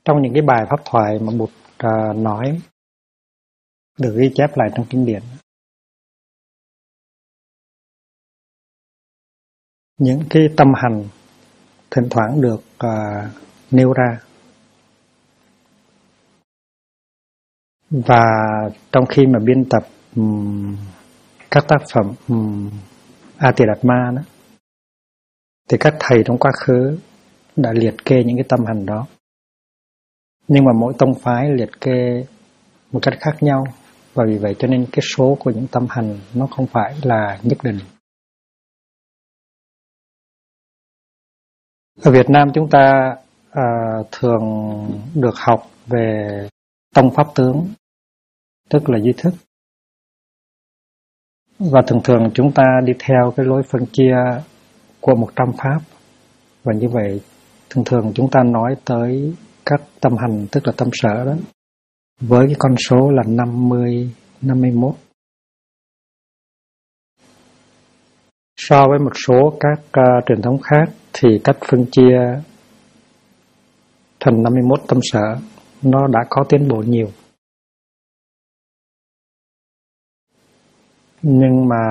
trong những cái bài pháp thoại mà Bụt nói được ghi chép lại trong kinh điển, những cái tâm hành thỉnh thoảng được nêu ra. Và trong khi mà biên tập các tác phẩm A-ti-đạt-ma đó, thì các thầy trong quá khứ đã liệt kê những cái tâm hành đó. Nhưng mà mỗi tông phái liệt kê một cách khác nhau, và vì vậy cho nên cái số của những tâm hành nó không phải là nhất định. Ở Việt Nam chúng ta thường được học về tông pháp tướng, tức là duy thức. Và thường chúng ta đi theo cái lối phân chia của 100 pháp. Và như vậy thường chúng ta nói tới các tâm hành, tức là tâm sở đó, với cái con số là 50, 51. So với một số các truyền thống khác thì cách phân chia thành 51 tâm sở nó đã có tiến bộ nhiều. Nhưng mà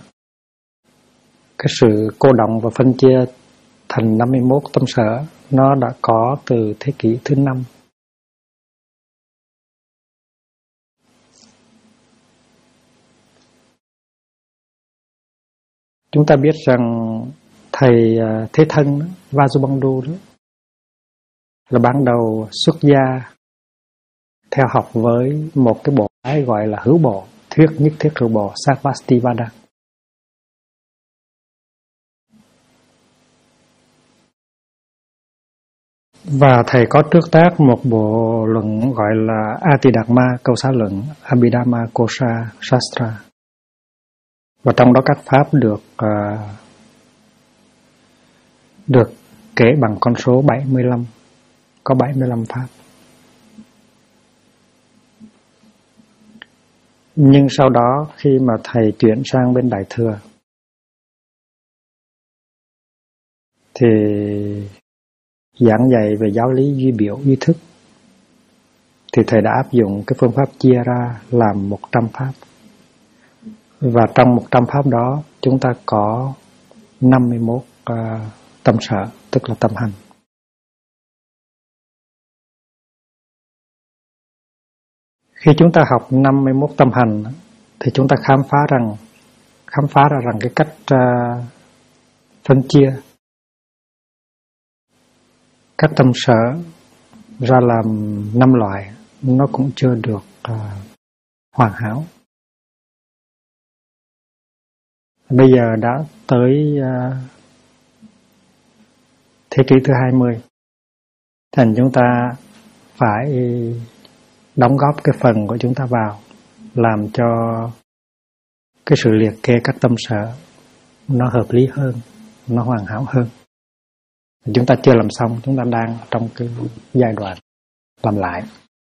cái sự cô đọng và phân chia thành 51 tâm sở nó đã có từ thế kỷ thứ 5. Chúng ta biết rằng thầy Thế Thân Vajubandhu đó là ban đầu xuất gia theo học với một cái bộ phái gọi là hữu bộ, thuyết nhất thiết hữu bộ Sarvastivada. Và thầy có trước tác một bộ luận gọi là A-ti-đạt-ma câu xá luận, Abhidhamma Kosha Shastra. Và trong đó các pháp được kể bằng con số 75, có 75 pháp. Nhưng sau đó khi mà thầy chuyển sang bên Đại Thừa thì giảng dạy về giáo lý duy biểu duy thức, thì thầy đã áp dụng cái phương pháp chia ra làm 100 pháp. Và trong 100 pháp đó chúng ta có 51 tâm sở, tức là tâm hành. Khi chúng ta học 51 tâm hành thì chúng ta khám phá ra rằng cái cách phân chia các tâm sở ra làm 5 loại nó cũng chưa được hoàn hảo. Bây giờ đã tới thế kỷ thứ 20, thành chúng ta phải đóng góp cái phần của chúng ta vào, làm cho cái sự liệt kê các tâm sở nó hợp lý hơn, nó hoàn hảo hơn. Chúng ta chưa làm xong, chúng ta đang trong cái giai đoạn làm lại.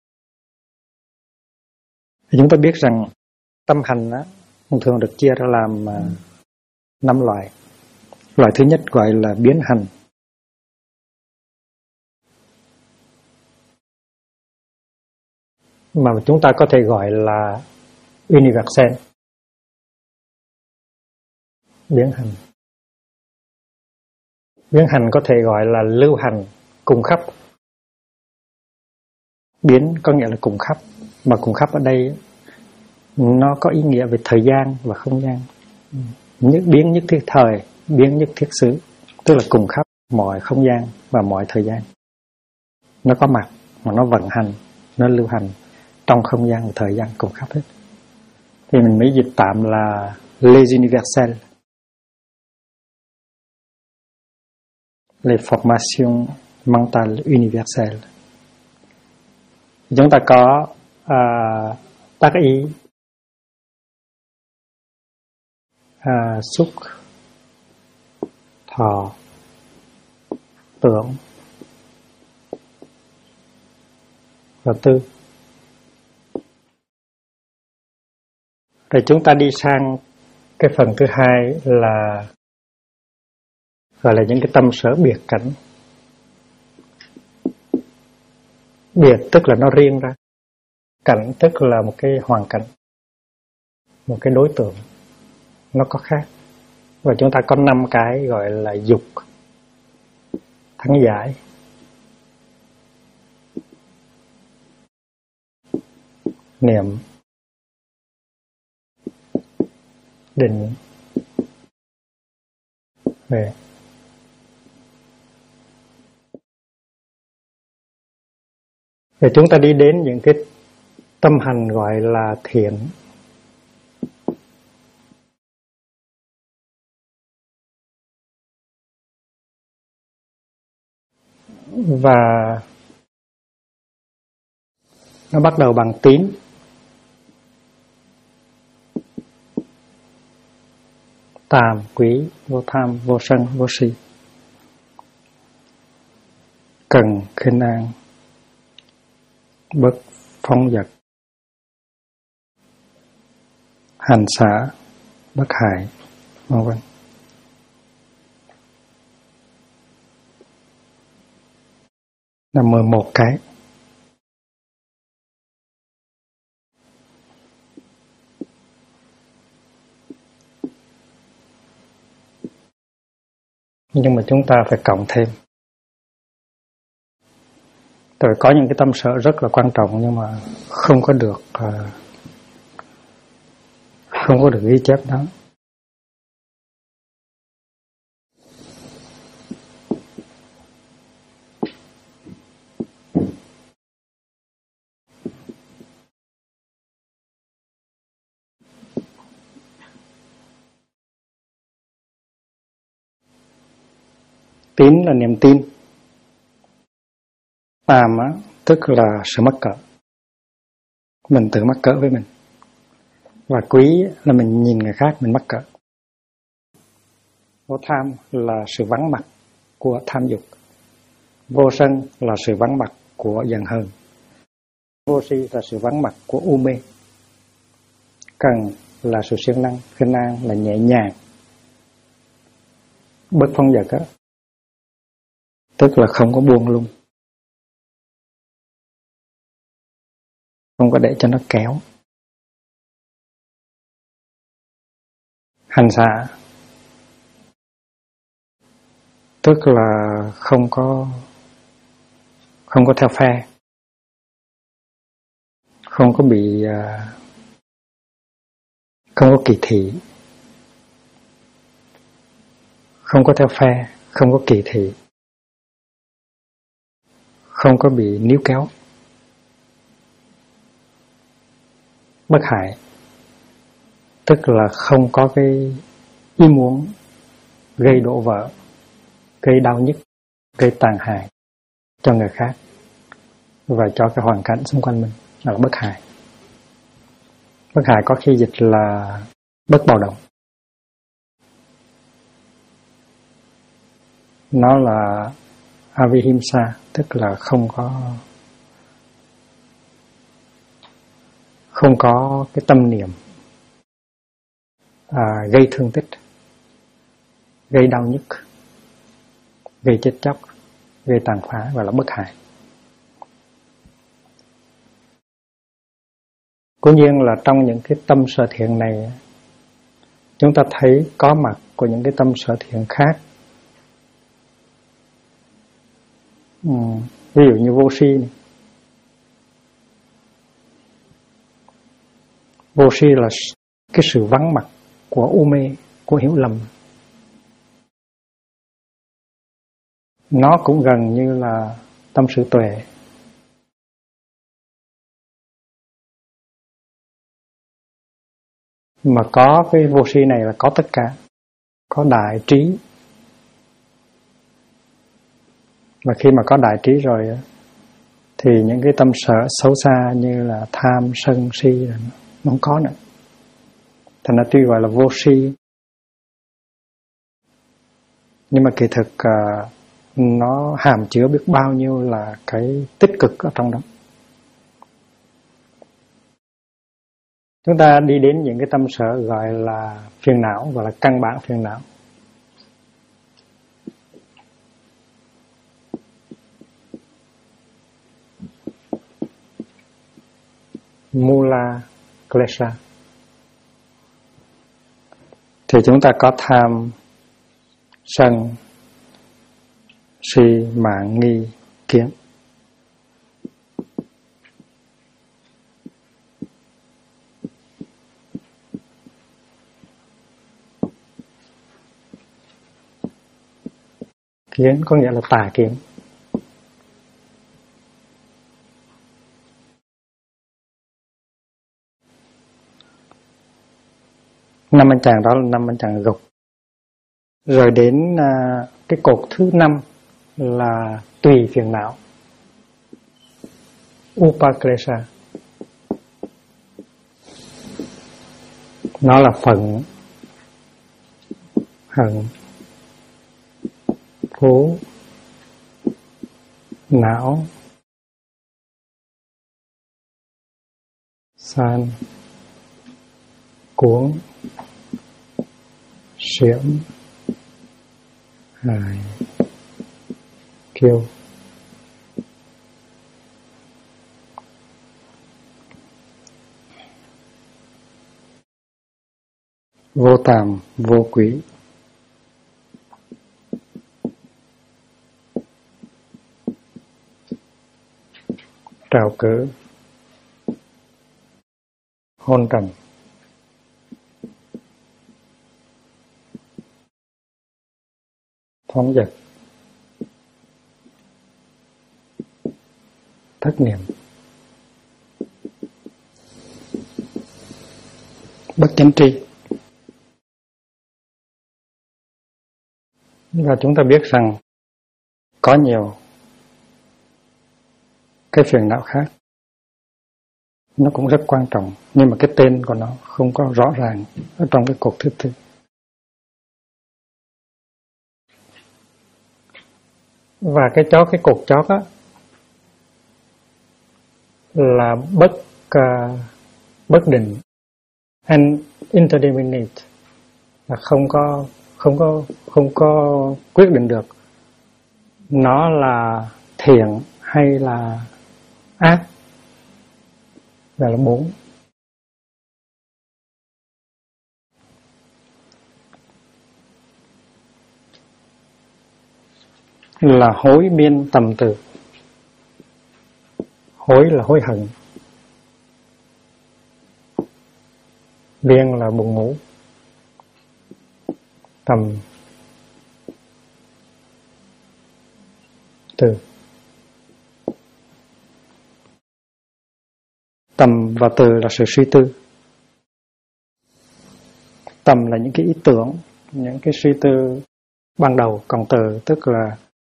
Chúng ta biết rằng tâm hành thường được chia ra làm 5 loại. Loại thứ nhất gọi là biến hành. Mà chúng ta có thể gọi là universal. Biến hành. Biến hành có thể gọi là lưu hành, cùng khắp. Biến có nghĩa là cùng khắp, mà cùng khắp ở đây nó có ý nghĩa về thời gian và không gian. Biến nhất thiết thời, biến nhất thiết xứ, tức là cùng khắp mọi không gian và mọi thời gian. Nó có mặt mà nó vận hành, nó lưu hành trong không gian và thời gian cùng khắp hết. Thì mình mới dịch tạm là les universels, les formations mentales universelles. Chúng ta có tác ý, xúc, thọ, tưởng và tư. Rồi chúng ta đi sang cái phần thứ hai là gọi là những cái tâm sở biệt cảnh. Biệt tức là nó riêng ra, cảnh tức là một cái hoàn cảnh, một cái đối tượng, nó có khác. Và chúng ta có 5 cái gọi là dục, thắng giải, niệm, định, huệ. Rồi chúng ta đi đến những cái tâm hành gọi là thiện. Và nó bắt đầu bằng tín. Tàm, quý, vô tham, vô sân, vô si. Cần, khinh an, bất phóng dật, hành xả, bất hại, vân vân. Là 11 cái. Nhưng mà chúng ta phải cộng thêm. Rồi có những cái tâm sở rất là quan trọng nhưng mà không có được ghi chép đó. Tín là niềm tin. Tàm á, tức là sự mắc cỡ. Mình tự mắc cỡ với mình. Và quý là mình nhìn người khác mình mắc cỡ. Vô tham là sự vắng mặt của tham dục. Vô sân là sự vắng mặt của giận hờn. Vô si là sự vắng mặt của u mê. Cần là sự siêng năng, khinh an là nhẹ nhàng. Bất phong dật á, tức là không có buông lung, không có để cho nó kéo. Hành xả tức là không có theo phe, không có bị không có kỳ thị, không có theo phe, không có kỳ thị, không có bị níu kéo. Bất hại tức là không có cái ý muốn gây đổ vỡ, gây đau nhức, gây tàn hại cho người khác và cho cái hoàn cảnh xung quanh mình, là bất hại. Bất hại có khi dịch là bất bạo động. Nó là avihimsa, tức là không có cái tâm niệm gây thương tích, gây đau nhức, gây chết chóc, gây tàn phá, và là bất hại. Cố nhiên là trong những cái tâm sở thiện này, chúng ta thấy có mặt của những cái tâm sở thiện khác. Ví dụ như vô si này. Vô si là cái sự vắng mặt của u mê, của hiểu lầm. Nó cũng gần như là tâm sự tuệ. Mà có cái vô si này là có tất cả. Có đại trí. Và khi mà có đại trí rồi thì những cái tâm sở xấu xa như là tham, sân, si là nó không có nữa. Thành ra tuy gọi là vô si, nhưng mà kỳ thực nó hàm chứa biết bao nhiêu là cái tích cực ở trong đó. Chúng ta đi đến những cái tâm sở gọi là phiền não, gọi là căn bản phiền não. Mula Klesha. Thì chúng ta có tham, sân, si, mạn, nghi, kiến. Kiến có nghĩa là tà kiến. Năm anh chàng đó là năm anh chàng gục. Rồi đến cái cột thứ 5 là tùy phiền não, Upaklesha. Nó là phận, hận, phú, não, san, cuốn, xiểm, hài, kiêu. Vô tàm, vô quý. Trào cử, hôn trầm. Phóng dật, thất niệm, bất chánh tri. Và chúng ta biết rằng có nhiều cái phiền não khác, nó cũng rất quan trọng, nhưng mà cái tên của nó không có rõ ràng ở trong cái cột thứ tư. Và cái cột chót á là bất định, and indeterminate, là không có quyết định được nó là thiện hay là ác. Là 4. Là hối biên tầm từ. Hối là hối hận, biên là buồn ngủ, tầm từ. Tầm và từ là sự suy tư. Tầm là những cái ý tưởng, những cái suy tư ban đầu, còn từ tức là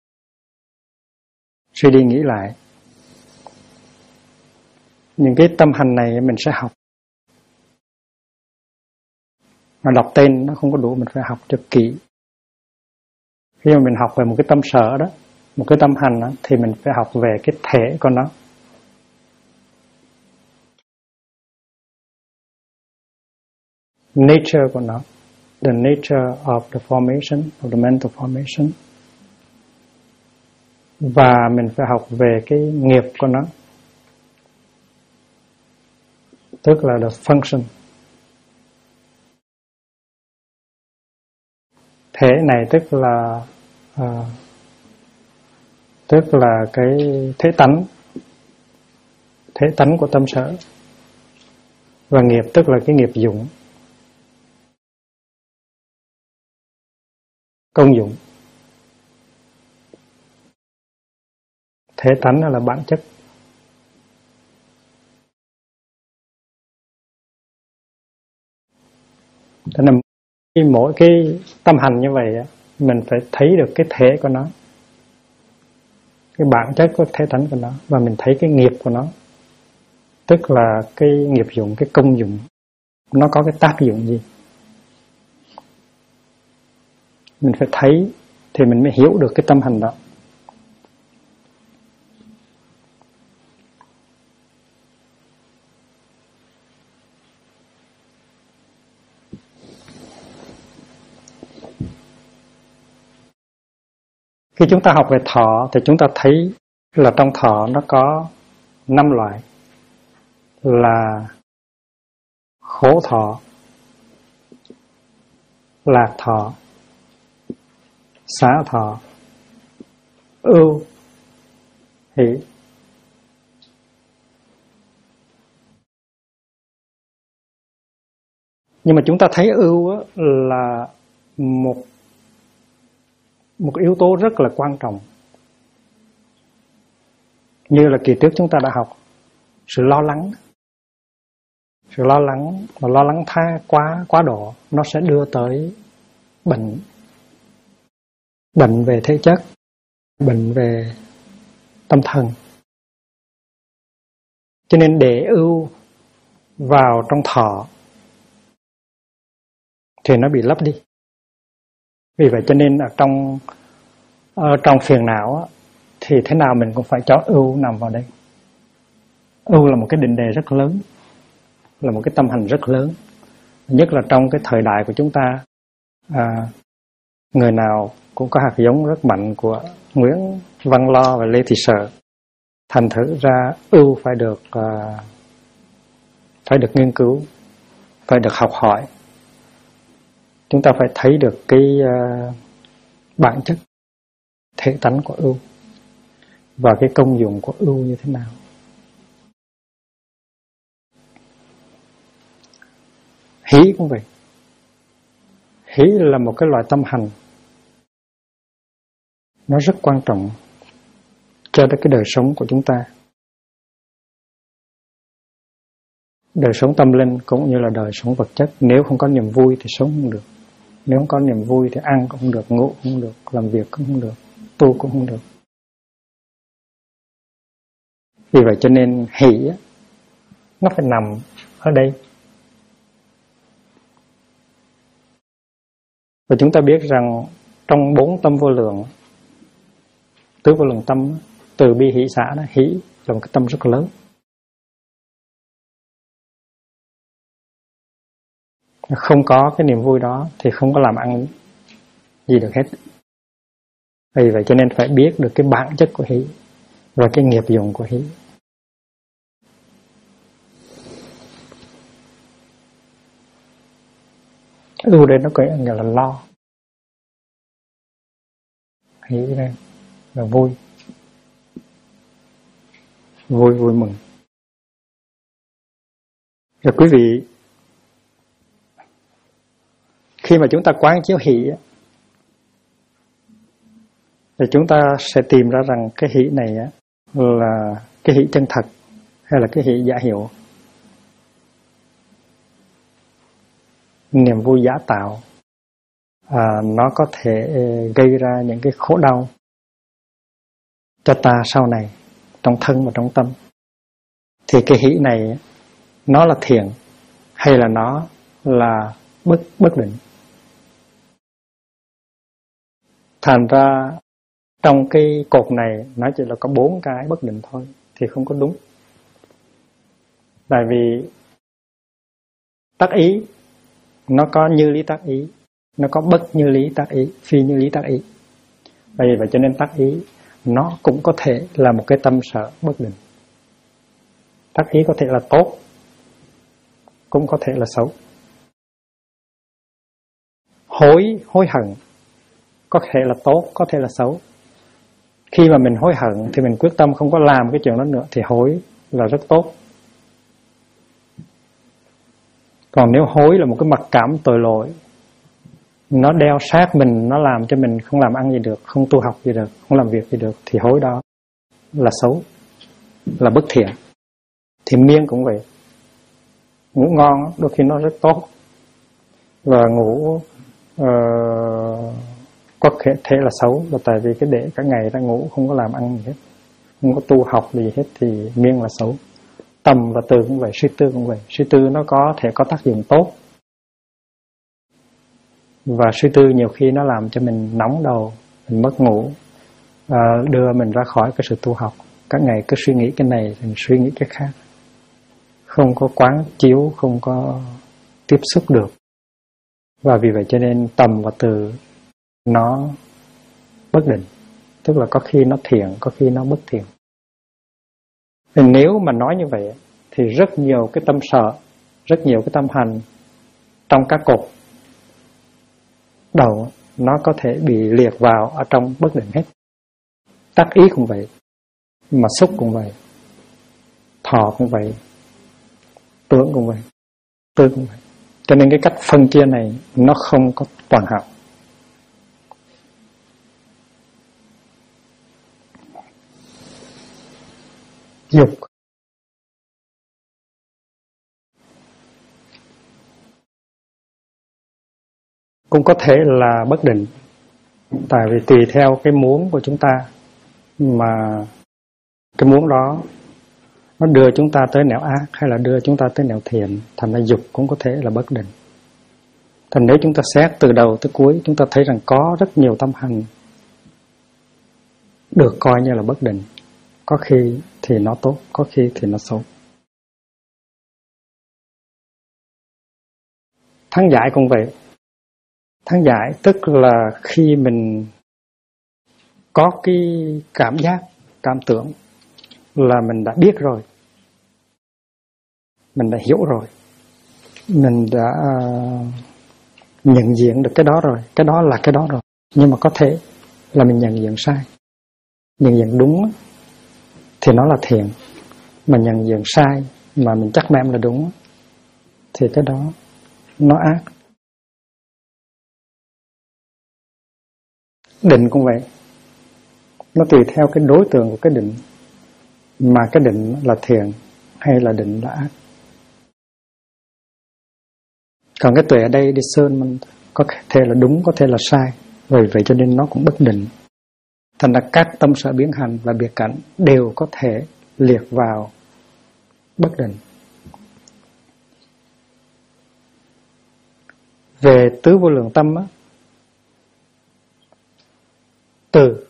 suy đi nghĩ lại. Những cái tâm hành này mình sẽ học. Mà đọc tên nó không có đủ, mình phải học cho kỹ. Khi mà mình học về một cái tâm sở đó, một cái tâm hành đó, thì mình phải học về cái thể của nó. Nature của nó, the nature of the formation, of the mental formation. Và mình phải học về cái nghiệp của nó, tức là the function. Thể này tức là cái thế tánh của tâm sở. Và nghiệp tức là cái nghiệp dụng, công dụng. Thể tánh là bản chất. Cho nên mỗi cái tâm hành như vậy mình phải thấy được cái thể của nó, cái bản chất của thể tánh của nó, và mình thấy cái nghiệp của nó, tức là cái nghiệp dụng, cái công dụng, nó có cái tác dụng gì. Mình phải thấy thì mình mới hiểu được cái tâm hành đó. Khi chúng ta học về thọ thì chúng ta thấy là trong thọ nó có 5 loại. là khổ thọ, lạc thọ, xả thọ, ưu, hỷ. Nhưng mà chúng ta thấy ưu là một yếu tố rất là quan trọng. Như là kỳ trước chúng ta đã học, sự lo lắng. Sự lo lắng, mà lo lắng quá độ, nó sẽ đưa tới bệnh. Bệnh về thể chất, bệnh về tâm thần. Cho nên để ưu vào trong thọ thì nó bị lấp đi. Vì vậy cho nên trong phiền não thì thế nào mình cũng phải cho ưu nằm vào đây. Ưu là một cái định đề rất lớn, là một cái tâm hành rất lớn. Nhất là trong cái thời đại của chúng ta, người nào cũng có hạt giống rất mạnh của Nguyễn Văn Lo và Lê Thị Sở. Thành thử ra ưu phải được nghiên cứu, phải được học hỏi. Chúng ta phải thấy được cái bản chất, thể tánh của ưu và cái công dụng của ưu như thế nào. Hỷ cũng vậy. Hỷ là một cái loại tâm hành, nó rất quan trọng cho cái đời sống của chúng ta. Đời sống tâm linh cũng như là đời sống vật chất. Nếu không có niềm vui thì sống không được. Nếu không có niềm vui thì ăn cũng không được, ngủ cũng không được, làm việc cũng không được, tu cũng không được. Vì vậy cho nên hỷ nó phải nằm ở đây. Và chúng ta biết rằng trong 4 tâm vô lượng, tứ vô lượng tâm, từ bi hỷ xả đó, hỷ là một cái tâm rất lớn. Không có cái niềm vui đó thì không có làm ăn gì được hết. Vì vậy cho nên phải biết được cái bản chất của hỷ và cái nghiệp dụng của hỷ. Ưu đây nó có nghĩa là lo. Hỷ đây là vui. Vui mừng. Rồi quý vị, khi mà chúng ta quán chiếu hỷ thì chúng ta sẽ tìm ra rằng cái hỷ này là cái hỷ chân thật hay là cái hỷ giả hiệu. Niềm vui giả tạo nó có thể gây ra những cái khổ đau cho ta sau này, trong thân và trong tâm. Thì cái hỷ này nó là thiện hay là nó là bất định. Thành ra trong cái cột này nó chỉ là có 4 cái bất định thôi thì không có đúng. Tại vì tác ý nó có như lý tác ý, nó có bất như lý tác ý, phi như lý tác ý. Vì vậy cho nên tác ý nó cũng có thể là một cái tâm sở bất định. Tác ý có thể là tốt, cũng có thể là xấu. Hối hận có thể là tốt, có thể là xấu. Khi mà mình hối hận thì mình quyết tâm không có làm cái chuyện đó nữa thì hối là rất tốt. Còn nếu hối là một cái mặc cảm tội lỗi, nó đeo sát mình, nó làm cho mình không làm ăn gì được, không tu học gì được, không làm việc gì được, thì hối đó là xấu, là bất thiện. Thì miên cũng vậy. Ngủ ngon đôi khi nó rất tốt, và ngủ có thể là xấu, là tại vì cái để cả ngày ta ngủ không có làm ăn gì hết, không có tu học gì hết thì miên là xấu. Tầm và từ cũng vậy, suy tư cũng vậy. Suy tư nó có thể có tác dụng tốt, và suy tư nhiều khi nó làm cho mình nóng đầu, mình mất ngủ, đưa mình ra khỏi cái sự tu học. Các ngày cứ suy nghĩ cái này thì suy nghĩ cái khác, không có quán chiếu, không có tiếp xúc được. Và vì vậy cho nên tầm và từ nó bất định, tức là có khi nó thiện, có khi nó bất thiện. Thì nếu mà nói như vậy thì rất nhiều cái tâm sợ, rất nhiều cái tâm hành trong các cột đầu nó có thể bị liệt vào ở trong bất định hết. Tác ý cũng vậy, mà xúc cũng vậy, thọ cũng vậy, tưởng cũng vậy, tư cũng vậy. Cho nên cái cách phân chia này nó không có toàn hảo. Dục cũng có thể là bất định, tại vì tùy theo cái muốn của chúng ta mà cái muốn đó nó đưa chúng ta tới nẻo ác hay là đưa chúng ta tới nẻo thiện, thành ra dục cũng có thể là bất định. Thành nếu chúng ta xét từ đầu tới cuối, chúng ta thấy rằng có rất nhiều tâm hành được coi như là bất định. Có khi thì nó tốt, có khi thì nó xấu. Thắng giải cũng vậy. Thắng giải tức là khi mình có cái cảm giác, cảm tưởng là mình đã biết rồi, mình đã hiểu rồi, mình đã nhận diện được cái đó rồi, cái đó là cái đó rồi. Nhưng mà có thể là mình nhận diện sai. Nhận diện đúng thì nó là thiện, mà nhận diện sai mà mình chắc mem là đúng thì cái đó nó ác. Định cũng vậy, nó tùy theo cái đối tượng của cái định mà cái định là thiện hay là định là ác. Còn cái tuệ ở đây discernment có thể là đúng, có thể là sai, vì vậy cho nên nó cũng bất định. Thành ra các tâm sở biến hành và biệt cảnh đều có thể liệt vào bất định. Về tứ vô lượng tâm á, từ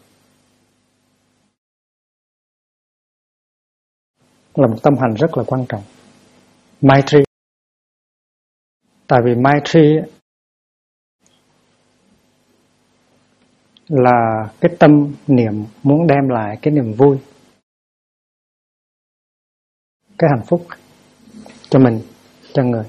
là một tâm hành rất là quan trọng. Maitri. Tại vì Maitri là cái tâm niệm muốn đem lại cái niềm vui, cái hạnh phúc cho mình, cho người.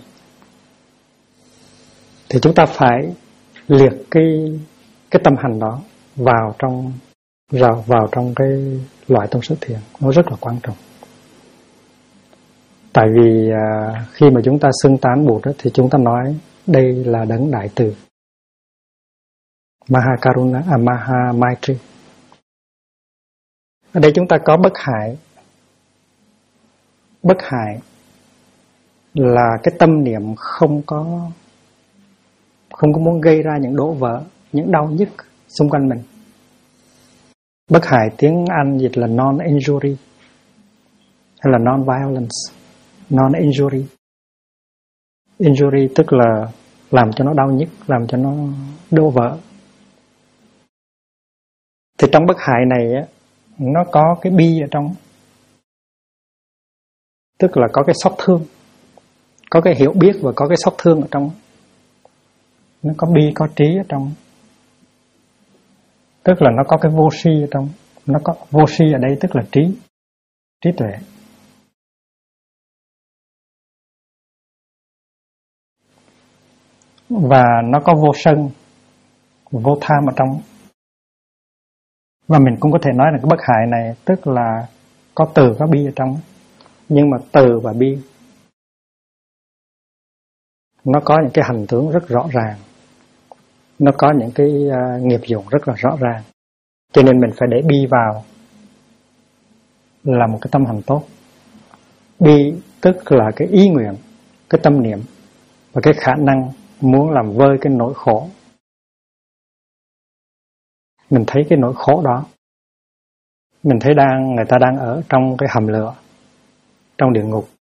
Thì chúng ta phải liệt cái tâm hành đó vào trong cái loại tâm sở thiện. Nó rất là quan trọng. Tại vì khi mà chúng ta xưng tán Bụt thì chúng ta nói đây là đấng đại từ, Mahakaruna, Maha Maitri. Ở đây chúng ta có bất hại. Bất hại là cái tâm niệm không có muốn gây ra những đổ vỡ, những đau nhức xung quanh mình. Bất hại tiếng Anh dịch là non-injury hay là non-violence, non-injury. Injury tức là làm cho nó đau nhức, làm cho nó đổ vỡ. Thì trong bất hại này á, nó có cái bi ở trong, tức là có cái xót thương, có cái hiểu biết và có cái xót thương ở trong. Nó có bi, có trí ở trong, tức là nó có cái vô si ở trong. Nó có vô si ở đây tức là trí tuệ. Và nó có vô sân, vô tham ở trong. Và mình cũng có thể nói là cái bất hại này tức là có từ, có bi ở trong. Nhưng mà từ và bi nó có những cái hành tướng rất rõ ràng, nó có những cái nghiệp dụng rất là rõ ràng. Cho nên mình phải để bi vào là một cái tâm hành tốt. Bi tức là cái ý nguyện, cái tâm niệm và cái khả năng muốn làm vơi cái nỗi khổ. Mình thấy cái nỗi khổ đó, mình thấy người ta đang ở trong cái hầm lửa, trong địa ngục,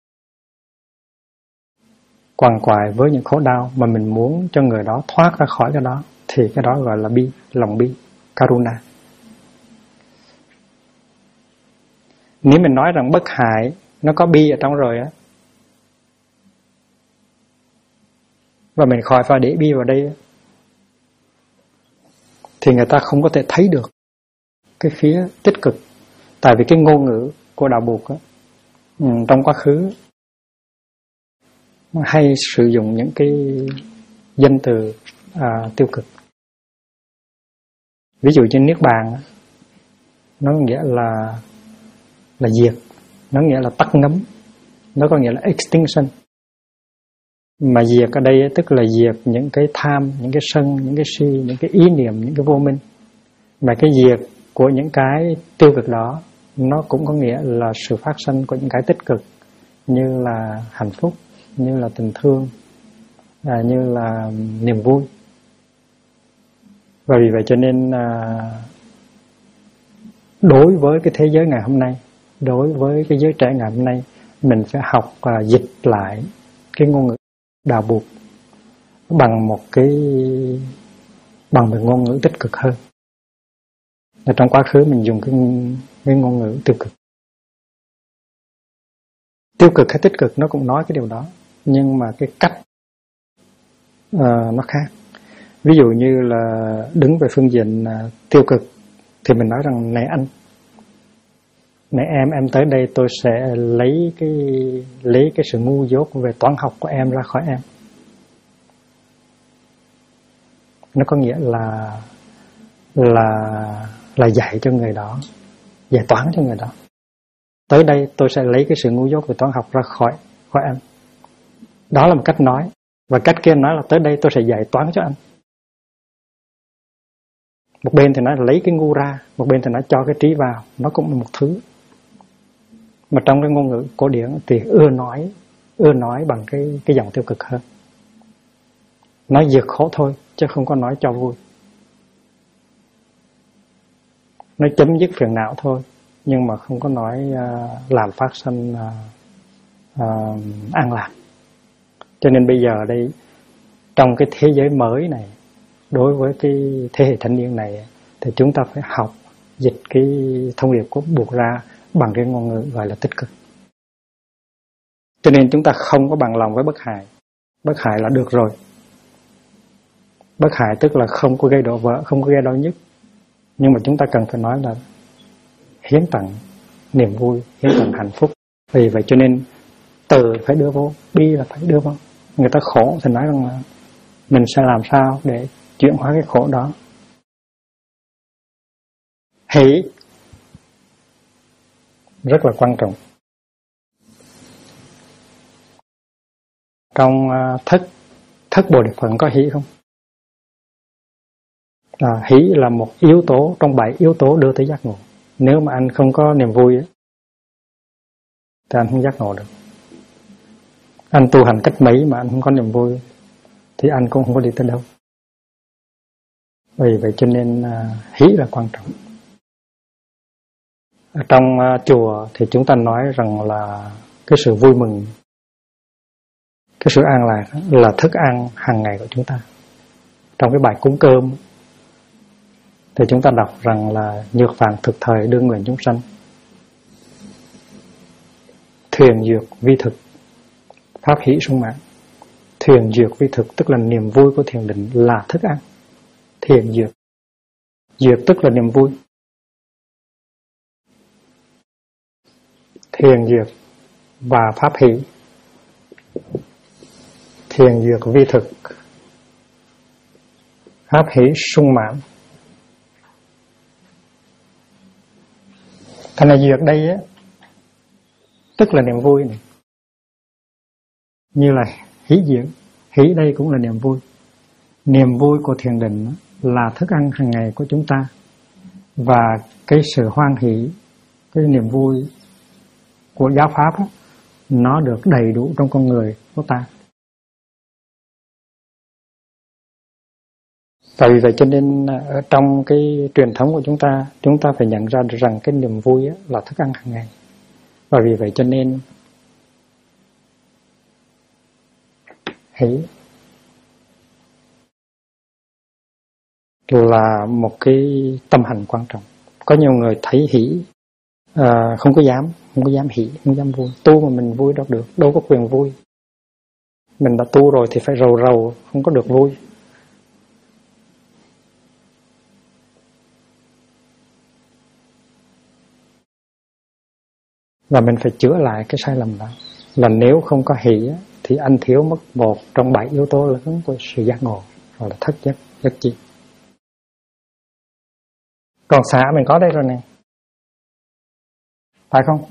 quằn quại với những khổ đau, mà mình muốn cho người đó thoát ra khỏi cái đó, thì cái đó gọi là bi, lòng bi, karuna. Nếu mình nói rằng bất hại nó có bi ở trong rồi á, và mình khỏi phải để bi vào đây, thì người ta không có thể thấy được cái phía tích cực. Tại vì cái ngôn ngữ của đạo Bụt á, trong quá khứ hay sử dụng những cái danh từ tiêu cực. Ví dụ như niết bàn, nó nghĩa là diệt, nó nghĩa là tắt ngấm, nó có nghĩa là extinction. Mà diệt ở đây tức là diệt những cái tham, những cái sân, những cái si, những cái ý niệm, những cái vô minh. Mà cái diệt của những cái tiêu cực đó, nó cũng có nghĩa là sự phát sinh của những cái tích cực, như là hạnh phúc, như là tình thương, như là niềm vui. Và vì vậy cho nên đối với cái thế giới ngày hôm nay, đối với cái giới trẻ ngày hôm nay, mình phải học dịch lại cái ngôn ngữ đạo buộc bằng một ngôn ngữ tích cực hơn. Ở trong quá khứ mình dùng cái ngôn ngữ tiêu cực. Tiêu cực hay tích cực nó cũng nói cái điều đó, nhưng mà cái cách nó khác. Ví dụ như là đứng về phương diện tiêu cực thì mình nói rằng này anh, này em tới đây tôi sẽ lấy cái sự ngu dốt về toán học của em ra khỏi em. Nó có nghĩa là dạy cho người đó, dạy toán cho người đó. Tới đây tôi sẽ lấy cái sự ngu dốt về toán học ra khỏi em. Đó là một cách nói. Và cách kia nói là tới đây tôi sẽ dạy toán cho anh. Một bên thì nói là lấy cái ngu ra, một bên thì nói cho cái trí vào. Nó cũng là một thứ. Mà trong cái ngôn ngữ cổ điển thì ưa nói bằng cái giọng tiêu cực hơn. Nói diệt khổ thôi, chứ không có nói cho vui. Nói chấm dứt phiền não thôi, nhưng mà không có nói làm phát sinh an lạc. Cho nên bây giờ đây, trong cái thế giới mới này, đối với cái thế hệ thanh niên này, thì chúng ta phải học dịch cái thông điệp của buộc ra bằng cái ngôn ngữ gọi là tích cực. Cho nên chúng ta không có bằng lòng với bất hại. Bất hại là được rồi. Bất hại tức là không có gây đổ vỡ, không có gây đau nhức. Nhưng mà chúng ta cần phải nói là hiến tặng niềm vui, hiến tặng hạnh phúc. Vì vậy cho nên từ phải đưa vô, bi là phải đưa vô. Người ta khổ thì nói rằng là mình sẽ làm sao để chuyển hóa cái khổ đó. Hỷ rất là quan trọng. Trong thất Bồ Đề Phận có hỷ không? Hỷ là một yếu tố trong 7 yếu tố đưa tới giác ngộ. Nếu mà anh không có niềm vui thì anh không giác ngộ được. Anh tu hành cách mấy mà anh không có niềm vui thì anh cũng không có đi tới đâu. Vì vậy cho nên hỷ là quan trọng. Ở trong chùa thì chúng ta nói rằng là cái sự vui mừng, cái sự an lạc là thức ăn hàng ngày của chúng ta. Trong cái bài cúng cơm thì chúng ta đọc rằng là nhược phàm thực thời đương nguyện chúng sanh, thuyền dược vi thực, pháp hỷ sung mãn. Thuyền dược vi thực tức là niềm vui của thiền định là thức ăn. Thiền dược, dược tức là niềm vui. Thiền dược và pháp hỷ. Thiền dược vi thực, pháp hỷ sung mãn. Thành là dược đây á, tức là niềm vui này. Như là hỷ diệu, hỷ đây cũng là niềm vui. Niềm vui của thiền định là thức ăn hàng ngày của chúng ta. Và cái sự hoan hỷ, cái niềm vui của giáo pháp đó, nó được đầy đủ trong con người của ta. Và vì vậy cho nên ở trong cái truyền thống của chúng ta phải nhận ra được rằng cái niềm vui là thức ăn hàng ngày. Và vì vậy cho nên hỷ là một cái tâm hành quan trọng. Có nhiều người thấy hỷ không có dám hỷ, không dám vui. Tu mà mình vui đâu được, đâu có quyền vui. Mình đã tu rồi thì phải rầu, không có được vui. Và mình phải chữa lại cái sai lầm đó. Là nếu không có hỷ thì anh thiếu mất một trong 7 yếu tố lớn của sự giác ngộ, gọi là thất giác giác chi. Còn xả mình có đây rồi nè, phải không?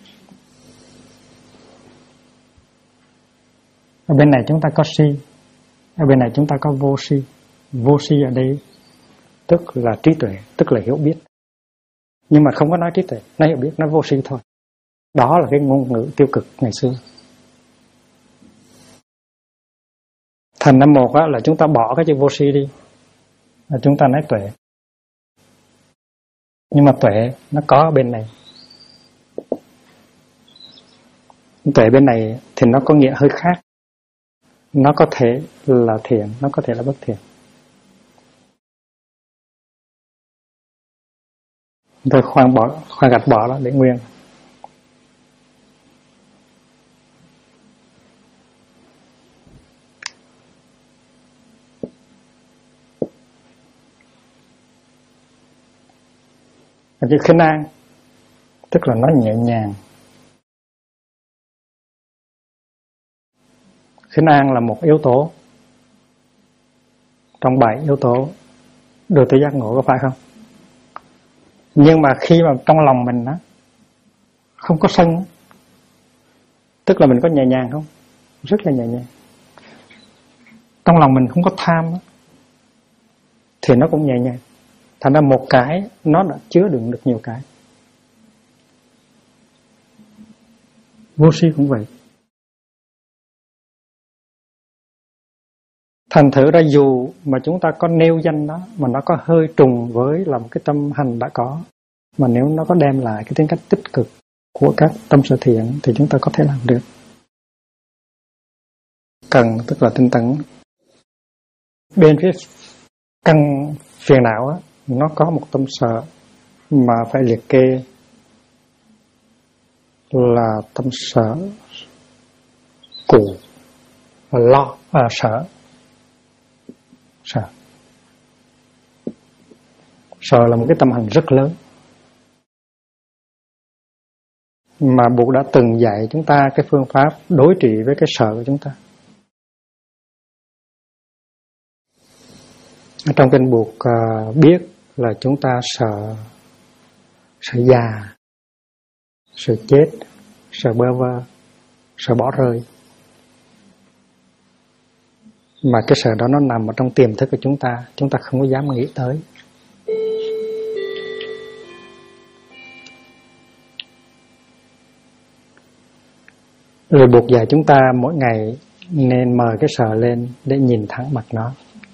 Ở bên này chúng ta có si, ở bên này chúng ta có vô si. Vô si ở đây tức là trí tuệ, tức là hiểu biết. Nhưng mà không có nói trí tuệ, nói hiểu biết, nói vô si thôi. Đó là cái ngôn ngữ tiêu cực ngày xưa. Thành năm một là chúng ta bỏ cái chữ vô si đi, là chúng ta nói tuệ. Nhưng mà tuệ nó có ở bên này. Tuệ bên này thì nó có nghĩa hơi khác. Nó có thể là thiện, nó có thể là bất thiện. Tôi khoan gạch bỏ đó để nguyên. Chữ khinh an tức là nó nhẹ nhàng. Khinh an là một yếu tố trong 7 yếu tố đưa tới giác ngộ, có phải không? Nhưng mà khi mà trong lòng mình không có sân, tức là mình có nhẹ nhàng không? Rất là nhẹ nhàng. Trong lòng mình không có tham thì nó cũng nhẹ nhàng. Thành ra một cái nó đã chứa đựng được nhiều cái. Vô si cũng vậy. Thành thử ra dù mà chúng ta có nêu danh đó, mà nó có hơi trùng với là một cái tâm hành đã có, mà nếu nó có đem lại cái tính cách tích cực của các tâm sở thiện thì chúng ta có thể làm được. Cần tức là tinh tấn. Bên phía căn phiền não nó có một tâm sợ mà phải liệt kê là tâm sợ cù và lo sợ. Sợ là một cái tâm hành rất lớn mà Bụt đã từng dạy chúng ta cái phương pháp đối trị với cái sợ của chúng ta. Ở trong kinh Bụt biết là chúng ta sợ già, sợ chết, sợ bơ vơ, sợ bỏ rơi. Mà cái sợ đó nó nằm ở trong tiềm thức của chúng ta không có dám nghĩ tới. Rồi Bụt dạy chúng ta mỗi ngày nên mời cái sợ lên để nhìn thẳng mặt nó.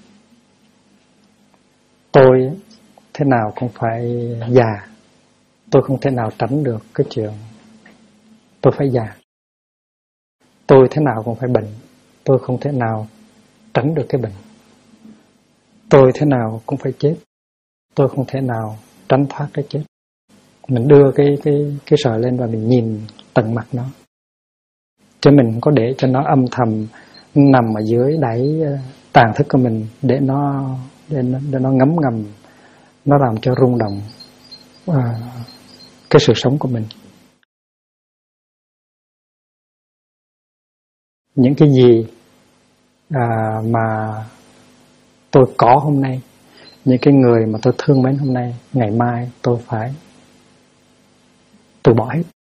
Tôi thế nào cũng phải già, tôi không thể nào tránh được cái chuyện tôi phải già. Tôi thế nào cũng phải bệnh, tôi không thể nào tránh được cái bệnh. Tôi thế nào cũng phải chết, tôi không thể nào tránh thoát cái chết. Mình đưa cái sợ lên và mình nhìn tận mặt nó, chứ mình không có để cho nó âm thầm nằm ở dưới đáy tàn thức của mình để nó ngấm ngầm, nó làm cho rung động cái sự sống của mình. Những cái gì mà tôi có hôm nay, những cái người mà tôi thương mến hôm nay, ngày mai tôi phải từ bỏ hết.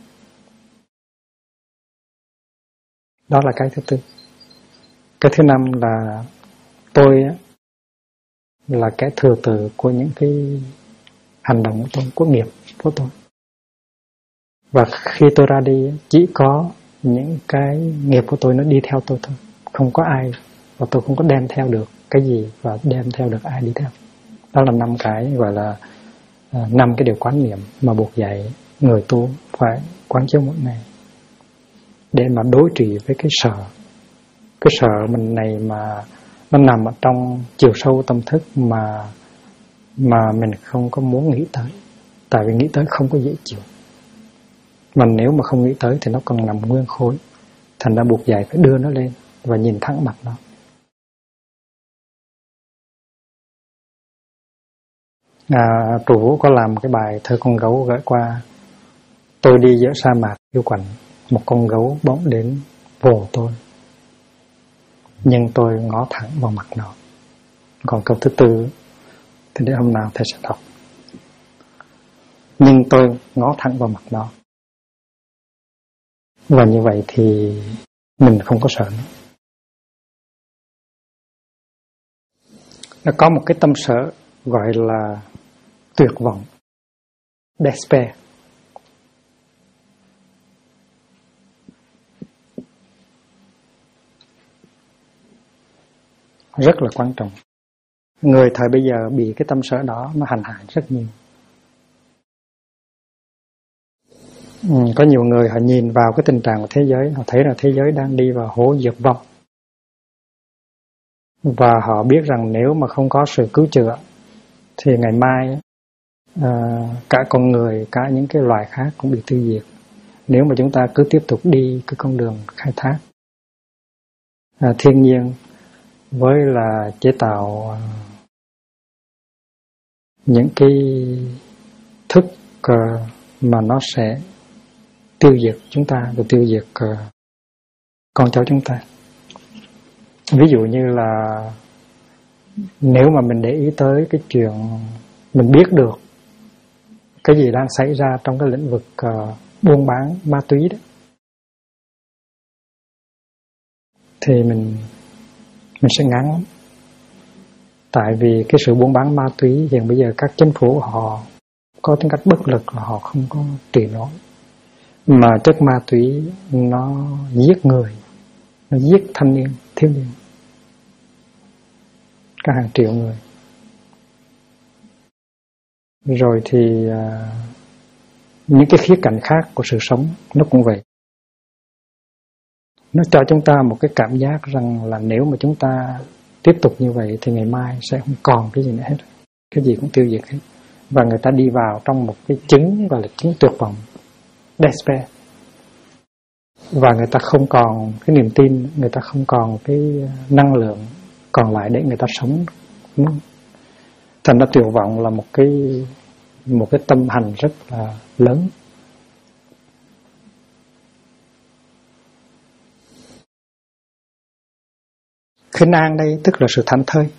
Đó là cái thứ tư. Cái thứ năm là tôi là kẻ thừa tự của những cái hành động của tôi, của nghiệp của tôi. Và khi tôi ra đi, chỉ có những cái nghiệp của tôi nó đi theo tôi thôi. Không có ai, và tôi không có đem theo được cái gì và đem theo được ai đi theo. Đó là 5 cái gọi là 5 cái điều quán niệm mà Bụt dạy người tu phải quán chiếu mỗi ngày để mà đối trị với cái sợ. Cái sợ mình này mà nó nằm ở trong chiều sâu tâm thức mà mình không có muốn nghĩ tới. Tại vì nghĩ tới không có dễ chịu. Mà nếu mà không nghĩ tới thì nó còn nằm nguyên khối. Thành ra Bụt dạy phải đưa nó lên và nhìn thẳng mặt nó. Trụ Vũ có làm cái bài thơ con gấu gửi qua. Tôi đi giữa sa mạc hiu quạnh, một con gấu bỗng đến vồ tôi. nhưng tôi ngó thẳng vào mặt nó. Còn câu thứ tư thì để hôm nào thầy sẽ đọc. Nhưng tôi ngó thẳng vào mặt nó. Và như vậy thì mình không có sợ nữa. Nó có một cái tâm sở gọi là tuyệt vọng, despair. Rất là quan trọng. Người thời bây giờ bị cái tâm sở đó nó hành hạ rất nhiều. Có nhiều người họ nhìn vào cái tình trạng của thế giới, họ thấy là thế giới đang đi vào hố diệt vong. Và họ biết rằng nếu mà không có sự cứu chữa thì ngày mai cả con người, cả những cái loài khác cũng bị tiêu diệt. Nếu mà chúng ta cứ tiếp tục đi cái con đường khai thác thiên nhiên với là chế tạo những cái thức mà nó sẽ tiêu diệt chúng ta và tiêu diệt con cháu chúng ta. Ví dụ như là nếu mà mình để ý tới cái chuyện mình biết được cái gì đang xảy ra trong cái lĩnh vực buôn bán ma túy đó, thì mình sẽ ngán lắm. Tại vì cái sự buôn bán ma túy hiện bây giờ các chính phủ họ có tính cách bất lực, là họ không có trị nổi. Mà chất ma túy nó giết người, nó giết thanh niên, thiếu niên, cả hàng triệu người. Rồi thì những cái khía cạnh khác của sự sống nó cũng vậy. Nó cho chúng ta một cái cảm giác rằng là nếu mà chúng ta tiếp tục như vậy thì ngày mai sẽ không còn cái gì nữa hết. Cái gì cũng tiêu diệt hết. Và người ta đi vào trong một cái chứng gọi là chứng tuyệt vọng, despair. Và người ta không còn cái niềm tin, người ta không còn cái năng lượng còn lại để người ta sống. Thành ra tuyệt vọng là một cái tâm hành rất là lớn. Khinh an đây tức là sự thảnh thơi.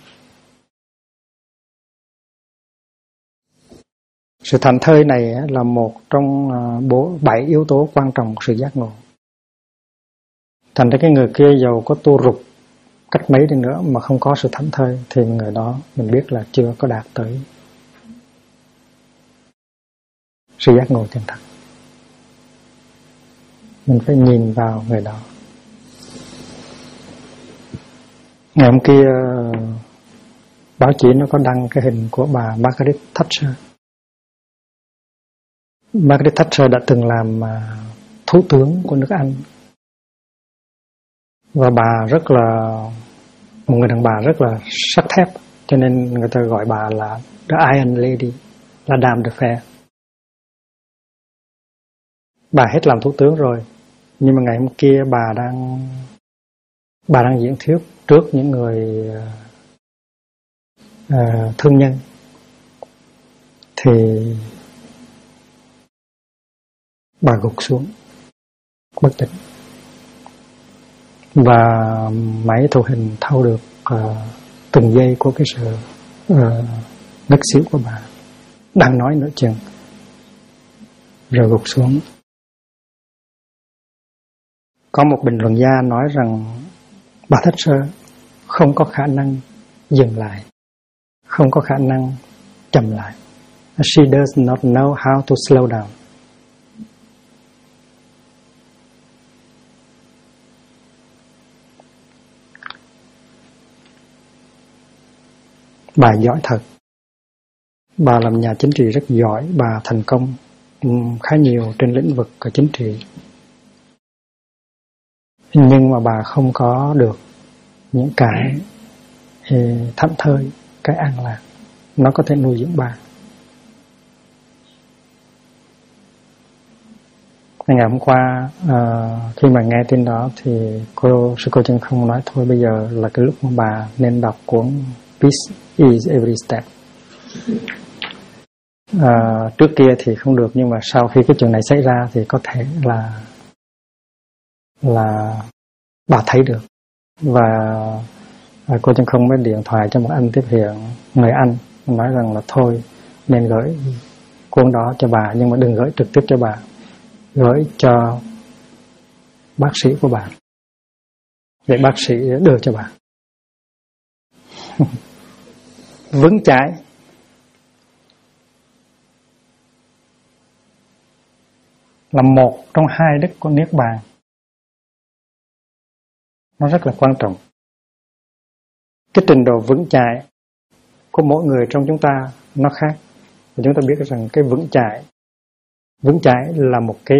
Sự thảnh thơi này là một trong 7 yếu tố quan trọng của sự giác ngộ. Thành ra cái người kia giàu có tu rục cách mấy đi nữa mà không có sự thảnh thơi thì người đó mình biết là chưa có đạt tới sự giác ngộ chân thật. Mình phải nhìn vào người đó. Ngày hôm kia báo chí nó có đăng cái hình của bà Margaret Thatcher. Margaret Thatcher đã từng làm thủ tướng của nước Anh. Và bà rất là một người đàn bà rất là sắt thép, cho nên người ta gọi bà là The Iron Lady, là Dame de Fer. Bà hết làm thủ tướng rồi, nhưng mà ngày hôm kia bà đang diễn thuyết trước những người thương nhân, thì bà gục xuống bất tỉnh. Và máy thu hình thâu được từng giây của cái sự ngất xỉu của bà, đang nói nửa chừng rồi gục xuống. Có một bình luận gia nói rằng bà Thatcher không có khả năng dừng lại, không có khả năng chậm lại. She does not know how to slow down. Bà giỏi thật. Bà làm nhà chính trị rất giỏi, bà thành công khá nhiều trên lĩnh vực chính trị. Nhưng mà bà không có được những cái thảnh thơi, cái an lạc nó có thể nuôi dưỡng bà. Ngày hôm qua khi mà nghe tin đó thì sư cô Chân Không nói thôi bây giờ là cái lúc mà bà nên đọc cuốn Peace is Every Step. Trước kia thì không được, nhưng mà sau khi cái chuyện này xảy ra thì có thể là bà thấy được Và cô Chân Không mới điện thoại cho một anh tiếp hiện người Anh, nói rằng là thôi nên gửi cuốn đó cho bà, nhưng mà đừng gửi trực tiếp cho bà, gửi cho bác sĩ của bà để bác sĩ đưa cho bà. Vững chãi là một trong hai đức của Niết Bàn. Nó rất là quan trọng. Cái trình độ vững chãi của mỗi người trong chúng ta nó khác. Và chúng ta biết rằng cái vững chãi là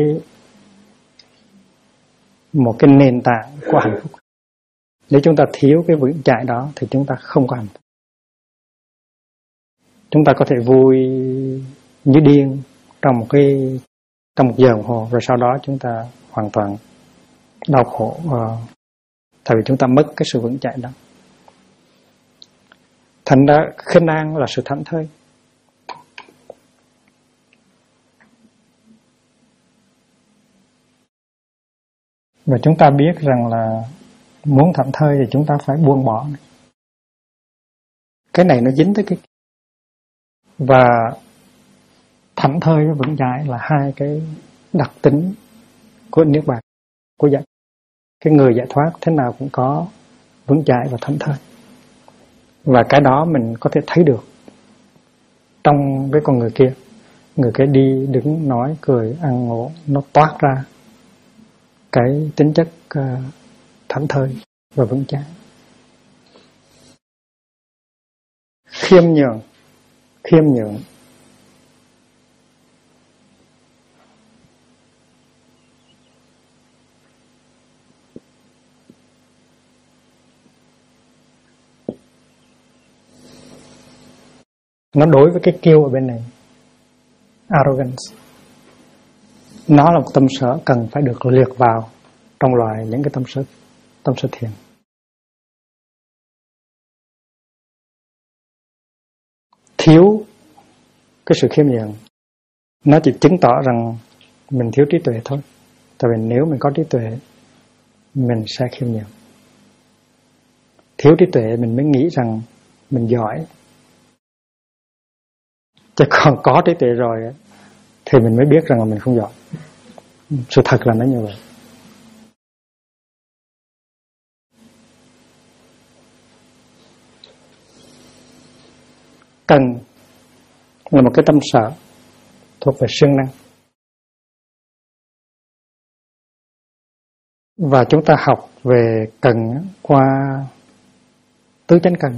một cái nền tảng của hạnh phúc. Nếu chúng ta thiếu cái vững chãi đó thì chúng ta không có hạnh phúc. Chúng ta có thể vui như điên trong một giờ đồng hồ, rồi sau đó chúng ta hoàn toàn đau khổ, tại vì chúng ta mất cái sự vững chãi đó. Thành ra khinh an là sự thảnh thơi. Và chúng ta biết rằng là muốn thảnh thơi thì chúng ta phải buông bỏ. Cái này nó dính tới cái. Và thảnh thơi và vững chãi là hai cái đặc tính của Niết Bàn, của giải. Cái người giải thoát thế nào cũng có vững chãi và thảnh thơi. Và cái đó mình có thể thấy được trong cái con người kia. Người kia đi, đứng, nói, cười, ăn, ngủ, nó toát ra cái tính chất thảnh thơi và vững chãi. Khiêm nhường. Nó đối với cái kiêu ở bên này, arrogance, nó là một tâm sở cần phải được liệt vào trong loài những cái tâm sở thiền. Thiếu cái sự khiêm nhường, nó chỉ chứng tỏ rằng mình thiếu trí tuệ thôi. Tại vì nếu mình có trí tuệ, mình sẽ khiêm nhường. Thiếu trí tuệ mình mới nghĩ rằng mình giỏi. Chứ còn có trí tuệ rồi thì mình mới biết rằng là mình không giỏi. Sự thật là nó như vậy. Cần là một cái tâm sở thuộc về siêng năng. Và chúng ta học về cần qua tứ chánh cần.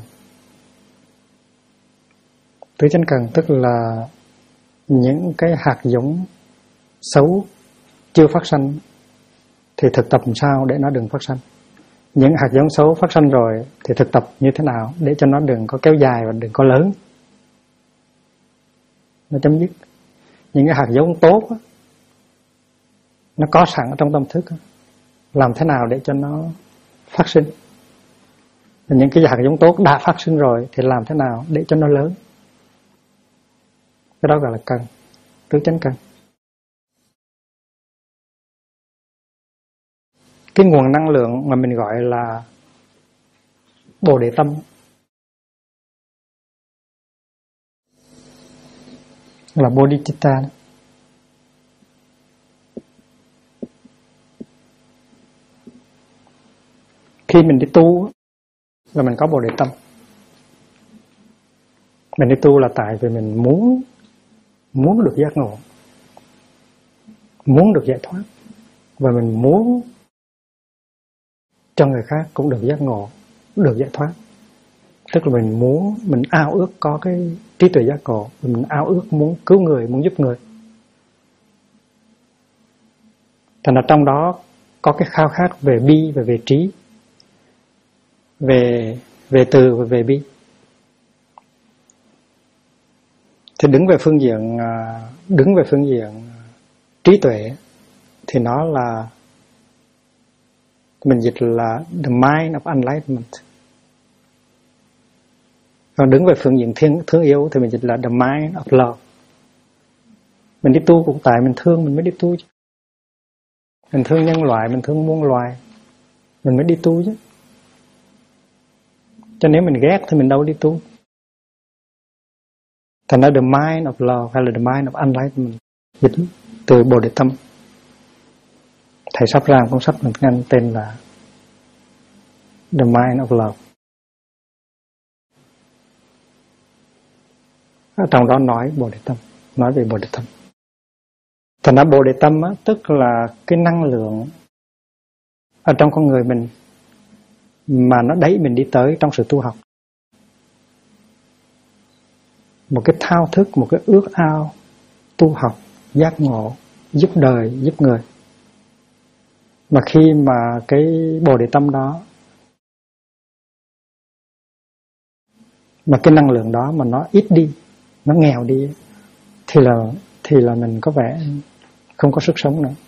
Tứ chánh cần tức là những cái hạt giống xấu chưa phát sanh thì thực tập làm sao để nó đừng phát sanh. Những hạt giống xấu phát sanh rồi thì thực tập như thế nào để cho nó đừng có kéo dài và đừng có lớn. Nó chấm dứt. Những cái hạt giống tốt nó có sẵn ở trong tâm thức, làm thế nào để cho nó phát sinh. Và những cái hạt giống tốt đã phát sinh rồi thì làm thế nào để cho nó lớn. Cái đó gọi là cần, tứ chánh cần. Cái nguồn năng lượng mà mình gọi là Bồ Đề Tâm là Bodhicitta. Khi mình đi tu là mình có Bồ Đề Tâm. Mình đi tu là tại vì mình muốn được giác ngộ, muốn được giải thoát, và mình muốn cho người khác cũng được giác ngộ, được giải thoát. Tức là mình ao ước có cái trí tuệ giác ngộ, mình ao ước muốn cứu người, muốn giúp người. Thành ra trong đó có cái khao khát về bi và về trí, về từ và về bi. Thì đứng về phương diện trí tuệ thì nó là, mình dịch là the mind of enlightenment. Còn đứng về phương diện thương yêu thì mình dịch là the mind of love. Mình đi tu cũng tại mình thương mình mới đi tu chứ. Mình thương nhân loại, mình thương muôn loài, mình mới đi tu chứ. Cho nếu mình ghét thì mình đâu đi tu. Thành ra the mind of love hay là the mind of enlightenment, dịch từ Bồ Đề Tâm. Thầy sắp ra một cuốn sách tiếng Anh tên là The Mind of Love. Ở trong đó nói Bồ Đề Tâm, nói về Bồ Đề Tâm. Thành ra Bồ Đề Tâm á, tức là cái năng lượng ở trong con người mình mà nó đẩy mình đi tới trong sự tu học. Một cái thao thức, một cái ước ao tu học, giác ngộ, giúp đời, giúp người. Mà khi mà cái Bồ Đề Tâm đó, mà cái năng lượng đó mà nó ít đi, nó nghèo đi, thì là mình có vẻ không có sức sống nữa.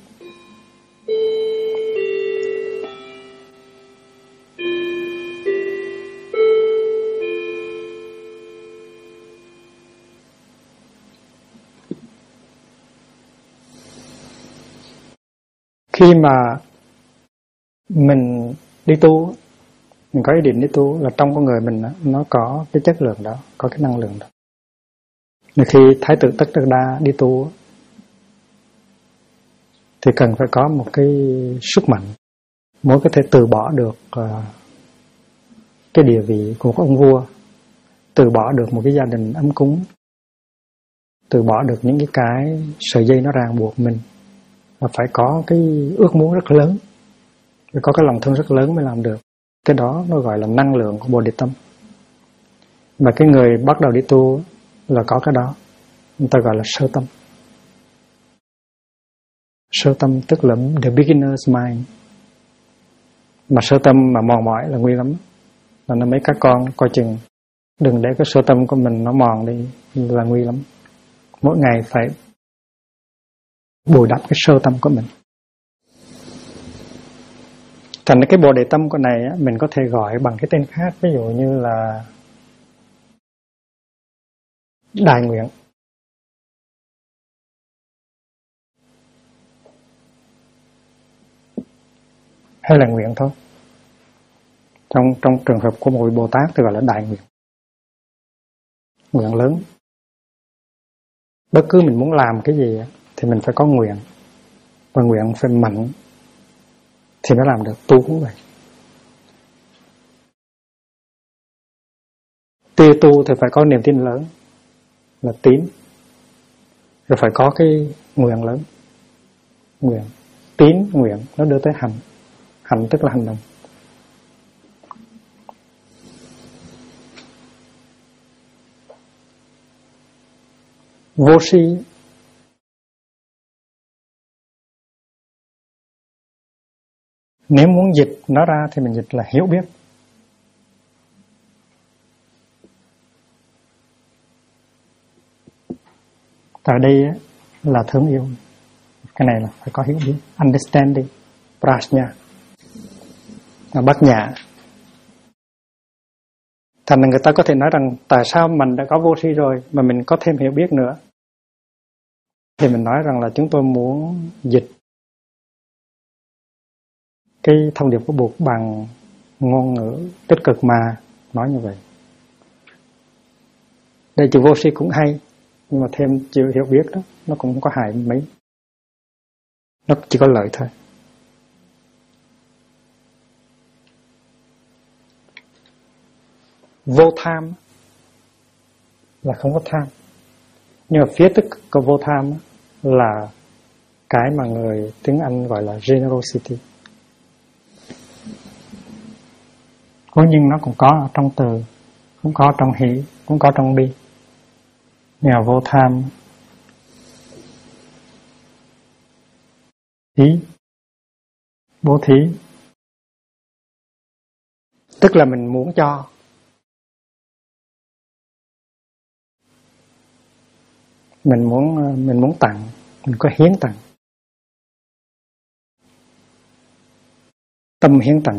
Khi mà mình đi tu, mình có ý định đi tu, là trong con người mình nó có cái chất lượng đó, có cái năng lượng đó. Nên khi Thái tử Tất Đạt Đa đi tu thì cần phải có một cái sức mạnh mới có thể từ bỏ được cái địa vị của ông vua, từ bỏ được một cái gia đình ấm cúng, từ bỏ được những cái sợi dây nó ràng buộc mình, mà phải có cái ước muốn rất lớn, phải có cái lòng thương rất lớn mới làm được. Cái đó nó gọi là năng lượng của Bồ Đề Tâm. Mà cái người bắt đầu đi tu là có cái đó, người ta gọi là sơ tâm. Sơ tâm tức là the beginner's mind. Mà sơ tâm mà mòn mỏi là nguy lắm. Là nó mấy các con coi chừng đừng để cái sơ tâm của mình nó mòn đi, là nguy lắm. Mỗi ngày phải bồi đắp cái sơ tâm của mình. Thành cái Bồ Đề Tâm của này mình có thể gọi bằng cái tên khác, ví dụ như là đại nguyện. Hay là nguyện thôi. Trong trường hợp của một vị Bồ Tát thì gọi là đại nguyện. Nguyện lớn. Bất cứ mình muốn làm cái gì thì mình phải có nguyện. Và nguyện phải mạnh thì mới làm được. Tu cũng vậy. Tu thì phải có niềm tin lớn, là tín. Rồi phải có cái nguyện lớn. Nguyện, tín, nguyện nó đưa tới hành. Hành tức là hành động. Vô si nếu muốn dịch nó ra thì mình dịch là hiểu biết. Tại đây là thương yêu. Cái này là phải có hiểu biết. Understanding. Prajna. Bát nhã. Thành ra người ta có thể nói rằng tại sao mình đã có vô si rồi mà mình có thêm hiểu biết nữa. Thì mình nói rằng là chúng tôi muốn dịch cái thông điệp của Bụt bằng ngôn ngữ tích cực mà nói như vậy. Đây chữ vô si cũng hay, nhưng mà thêm chữ hiểu biết đó nó cũng không có hại mấy, nó chỉ có lợi thôi. Vô tham là không có tham, nhưng mà phía tích cực của vô tham là cái mà người tiếng Anh gọi là generosity. Nhưng nó cũng có ở trong từ, cũng có trong hỷ, cũng có trong bi. Nhưng mà vô tham, ý, vô thí, tức là mình muốn cho, mình muốn tặng, mình có hiến tặng, tâm hiến tặng.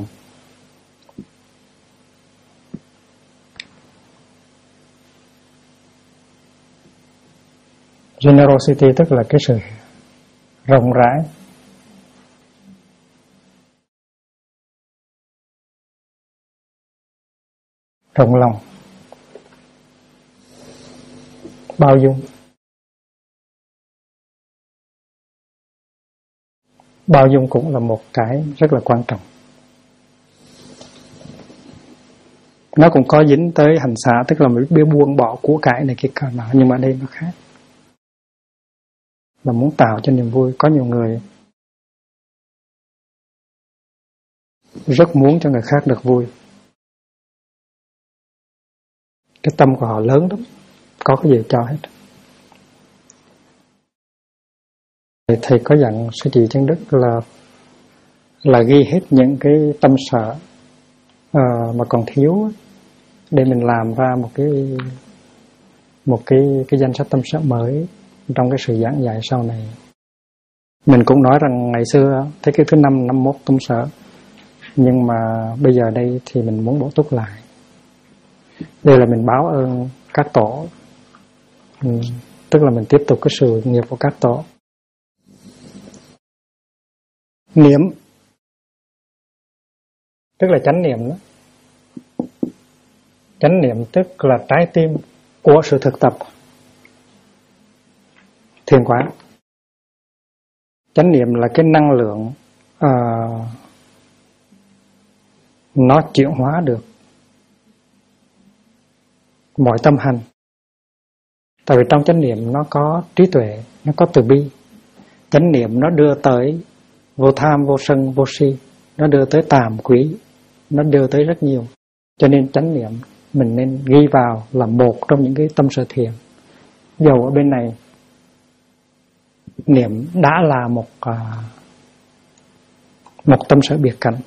Generosity tức là cái sự rộng rãi, rộng lòng, bao dung. Bao dung cũng là một cái rất là quan trọng. Nó cũng có dính tới hành xả, tức là biết buông bỏ của cải này kia cả nào, nhưng mà đây nó khác. Là muốn tạo cho niềm vui. Có nhiều người rất muốn cho người khác được vui. Cái tâm của họ lớn lắm, có cái gì cho hết. Thầy có dặn sư chị Chân Đức là ghi hết những cái tâm sở mà còn thiếu, để mình làm ra một cái danh sách tâm sở mới trong cái sự giảng dạy sau này. Mình cũng nói rằng ngày xưa thế kỷ thứ 5, 51 tâm sở, nhưng mà bây giờ đây thì mình muốn bổ túc lại. Đây là mình báo ơn các tổ, tức là mình tiếp tục cái sự nghiệp của các tổ. Niệm tức là chánh niệm đó. Chánh niệm tức là trái tim của sự thực tập thiền quán. Chánh niệm là cái năng lượng nó chuyển hóa được mọi tâm hành. Tại vì trong chánh niệm nó có trí tuệ, nó có từ bi. Chánh niệm nó đưa tới vô tham, vô sân, vô si, nó đưa tới tàm quý, nó đưa tới rất nhiều. Cho nên chánh niệm mình nên ghi vào là một trong những cái tâm sở thiền. Dầu ở bên này niệm đã là một tâm sở biệt cảnh.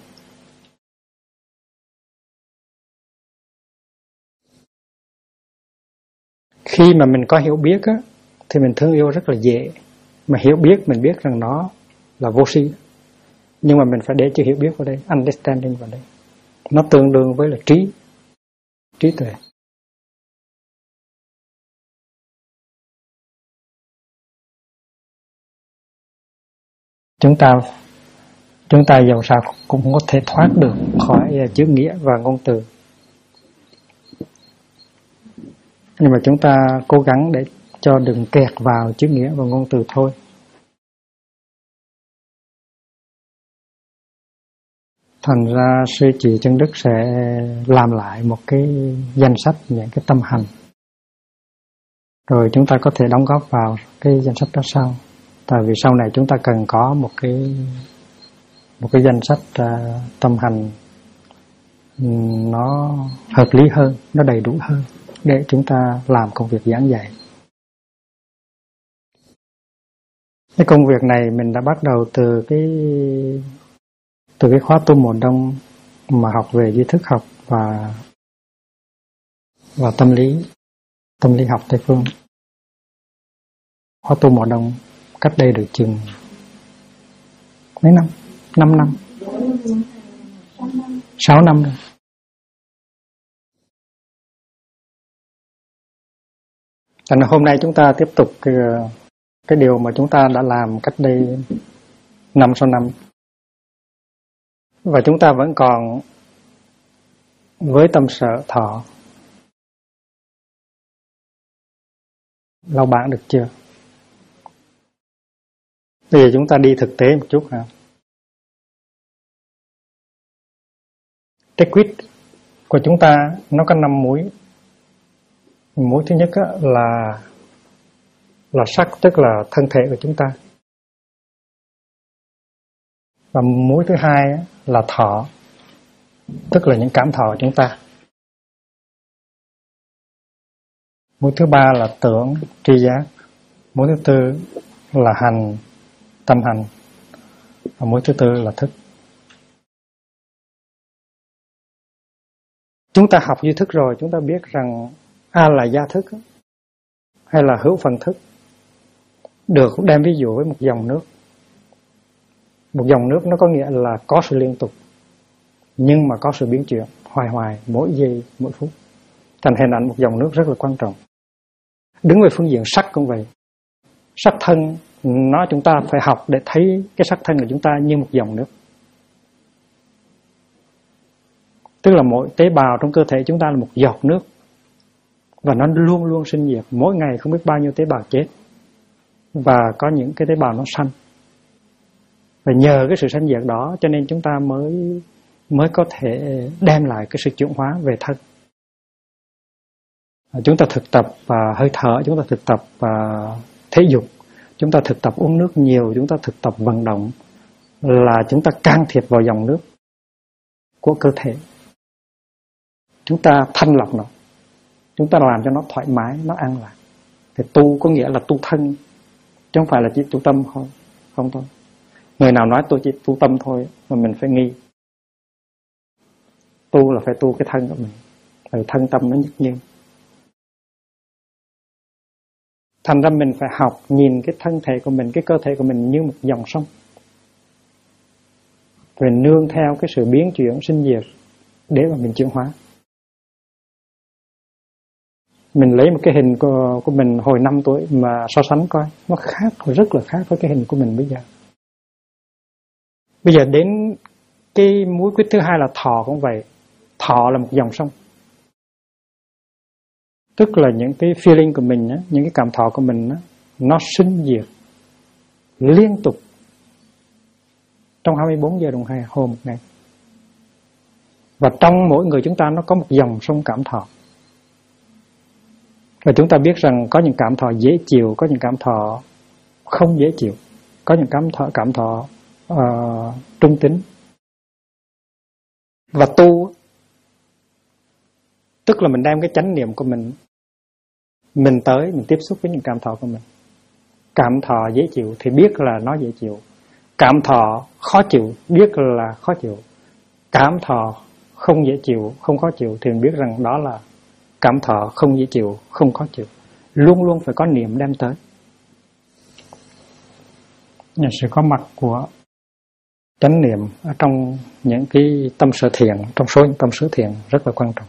Khi mà mình có hiểu biết á, thì mình thương yêu rất là dễ. Mà hiểu biết, mình biết rằng nó là vô si. Nhưng mà mình phải để chữ hiểu biết vào đây, understanding vào đây. Nó tương đương với là trí tuệ. Chúng ta dầu sao cũng có thể thoát được khỏi chữ nghĩa và ngôn từ. Nhưng mà chúng ta cố gắng để cho đừng kẹt vào chữ nghĩa và ngôn từ thôi. Thành ra sư chị Chân Đức sẽ làm lại một cái danh sách những cái tâm hành. Rồi chúng ta có thể đóng góp vào cái danh sách đó sau. Tại vì sau này chúng ta cần có một cái danh sách tâm hành nó hợp lý hơn, nó đầy đủ hơn để chúng ta làm công việc giảng dạy. Cái công việc này mình đã bắt đầu từ cái khóa tu mùa đông mà học về duy thức học và tâm lý học Tây phương. Khóa tu mùa đông cách đây được chừng mấy năm? 5 năm. 6 năm rồi. Cho nên hôm nay chúng ta tiếp tục cái điều mà chúng ta đã làm cách đây 5-6 năm. Và chúng ta vẫn còn với tâm sở thọ. Lau bảng được chưa? Bây giờ chúng ta đi thực tế một chút hả? Cái quýt của chúng ta nó có 5 múi. Múi thứ nhất là sắc, tức là thân thể của chúng ta. Và múi thứ hai là thọ, tức là những cảm thọ của chúng ta. Múi thứ ba là tưởng, tri giác. Múi thứ tư là hành, tâm hành. Và múi thứ tư là thức. Chúng ta học duy thức rồi, chúng ta biết rằng A là gia thức hay là hữu phần thức. Được đem ví dụ với một dòng nước. Một dòng nước nó có nghĩa là có sự liên tục, nhưng mà có sự biến chuyển hoài mỗi giây, mỗi phút. Thành hình ảnh một dòng nước rất là quan trọng. Đứng về phương diện sắc cũng vậy. Sắc thân nó chúng ta phải học để thấy cái sắc thân của chúng ta như một dòng nước. Tức là mỗi tế bào trong cơ thể chúng ta là một giọt nước, và nó luôn luôn sinh diệt. Mỗi ngày không biết bao nhiêu tế bào chết, và có những cái tế bào nó sanh. Và nhờ cái sự sanh diệt đó cho nên chúng ta mới có thể đem lại cái sự chuyển hóa về thân. Chúng ta thực tập hơi thở, chúng ta thực tập thể dục, chúng ta thực tập uống nước nhiều, chúng ta thực tập vận động, là chúng ta can thiệp vào dòng nước của cơ thể. Chúng ta thanh lọc nó, chúng ta làm cho nó thoải mái, nó an lạc. Thì tu có nghĩa là tu thân, chứ không phải là chỉ tu tâm thôi. Không thôi. Người nào nói tôi chỉ tu tâm thôi mà mình phải nghi. Tu là phải tu cái thân của mình, tại thân tâm nó nhất nhiên. Thành ra mình phải học nhìn cái thân thể của mình, cái cơ thể của mình như một dòng sông, rồi nương theo cái sự biến chuyển sinh diệt để mà mình chuyển hóa. Mình lấy một cái hình của mình hồi 5 tuổi mà so sánh coi, nó khác, rất là khác với cái hình của mình bây giờ. Bây giờ đến cái múi quyết thứ hai là thọ cũng vậy. Thọ là một dòng sông. Tức là những cái feeling của mình, những cái cảm thọ của mình, nó sinh diệt liên tục trong 24 giờ đồng hồ một ngày. Và trong mỗi người chúng ta nó có một dòng sông cảm thọ. Và chúng ta biết rằng có những cảm thọ dễ chịu, có những cảm thọ không dễ chịu, có những cảm thọ trung tính. Và tu tức là mình đem cái chánh niệm của mình tới, mình tiếp xúc với những cảm thọ của mình. Cảm thọ dễ chịu thì biết là nó dễ chịu, cảm thọ khó chịu biết là khó chịu, cảm thọ không dễ chịu, không khó chịu thì mình biết rằng đó là cảm thọ không dễ chịu, không khó chịu. Luôn luôn phải có niệm đem tới. Sự có mặt của chánh niệm ở trong những cái tâm sở thiện, trong số những tâm sở thiện rất là quan trọng.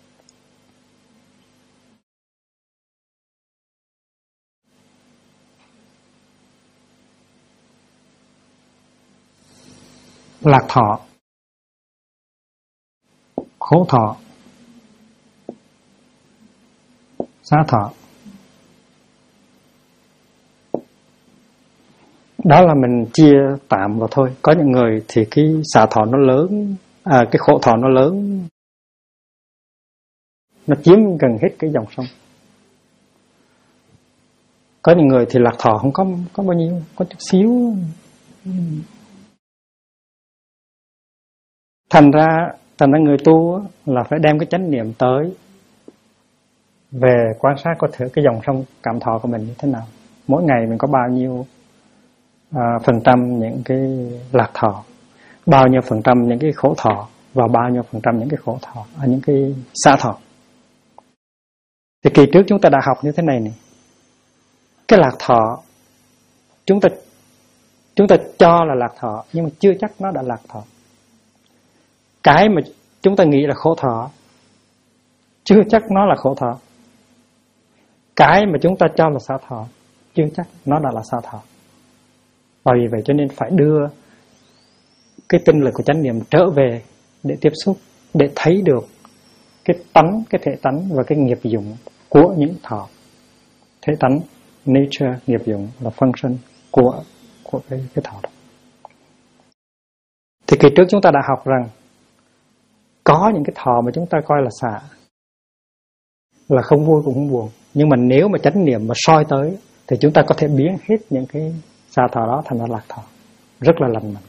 Lạc thọ, khổ thọ, xá thọ. Đó là mình chia tạm vào thôi. Có những người thì cái xả thọ nó lớn, cái khổ thọ nó lớn, nó chiếm gần hết cái dòng sông. Có những người thì lạc thọ không có bao nhiêu, có chút xíu. Thành ra người tu là phải đem cái chánh niệm tới về quan sát có thể cái dòng sông cảm thọ của mình như thế nào. Mỗi ngày mình có bao nhiêu phần trăm những cái lạc thọ, bao nhiêu phần trăm những cái khổ thọ, và bao nhiêu phần trăm những cái khổ thọ, những cái xả thọ. Thì kỳ trước chúng ta đã học như thế này. Cái lạc thọ chúng ta cho là lạc thọ, nhưng mà chưa chắc nó đã lạc thọ. Cái mà chúng ta nghĩ là khổ thọ chưa chắc nó là khổ thọ. Cái mà chúng ta cho là xả thọ chưa chắc nó đã là xả thọ. Và vì vậy cho nên phải đưa cái tinh lực của chánh niệm trở về để tiếp xúc, để thấy được cái tánh, cái thể tánh và cái nghiệp dụng của những thọ. Thể tánh, nature, nghiệp dụng là function của cái thọ đó. Thì kỳ trước chúng ta đã học rằng có những cái thọ mà chúng ta coi là xả, là không vui cũng không buồn. Nhưng mà nếu mà chánh niệm mà soi tới thì chúng ta có thể biến hết những cái xả thọ đó thành ra lạc thọ, rất là lành mạnh.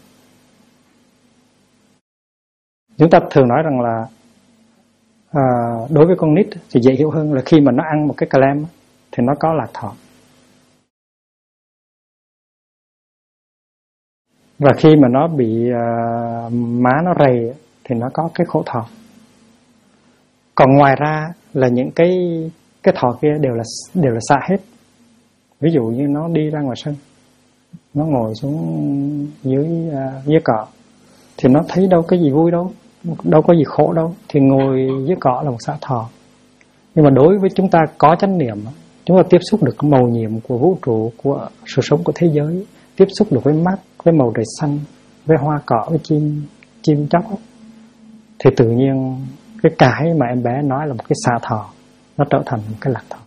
Chúng ta thường nói rằng là đối với con nít thì dễ hiểu hơn là khi mà nó ăn một cái cà lem thì nó có lạc thọ. Và khi mà nó bị má nó rầy thì nó có cái khổ thọ. Còn ngoài ra là những cái thọ kia đều là xa hết. Ví dụ như nó đi ra ngoài sân, nó ngồi xuống dưới cỏ thì nó thấy đâu cái gì vui đâu, đâu có gì khổ đâu, thì ngồi dưới cỏ là một xả thọ. Nhưng mà đối với chúng ta có chánh niệm, chúng ta tiếp xúc được cái màu nhiệm của vũ trụ, của sự sống của thế giới, tiếp xúc được với mắt, với màu trời xanh, với hoa cỏ, với chim chóc, thì tự nhiên cái mà em bé nói là một cái xả thọ, nó trở thành một cái lạc thọ.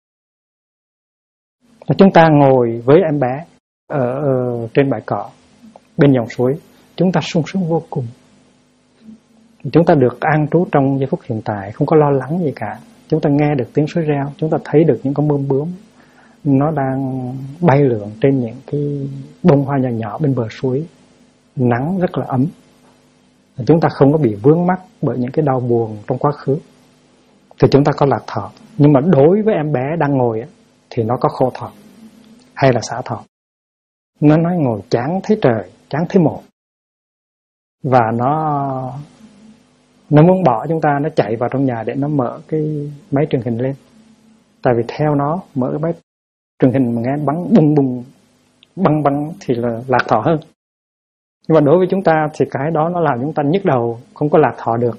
Và chúng ta ngồi với em bé ở trên bãi cỏ bên dòng suối, chúng ta sung sướng vô cùng. Chúng ta được an trú trong giây phút hiện tại, không có lo lắng gì cả. Chúng ta nghe được tiếng suối reo, chúng ta thấy được những con bướm bướm nó đang bay lượn trên những cái bông hoa nhỏ nhỏ bên bờ suối. Nắng rất là ấm. Chúng ta không có bị vướng mắc bởi những cái đau buồn trong quá khứ. Thì chúng ta có lạc thọ. Nhưng mà đối với em bé đang ngồi thì nó có khổ thọ hay là xả thọ. Nó nói ngồi chán thấy trời, chán thấy mộ. Và nó muốn bỏ chúng ta, nó chạy vào trong nhà để nó mở cái máy truyền hình lên. Tại vì theo nó mở cái máy truyền hình mà nghe bắn bung bung băng băng thì là lạc thọ hơn. Nhưng mà đối với chúng ta thì cái đó nó làm chúng ta nhức đầu, không có lạc thọ được.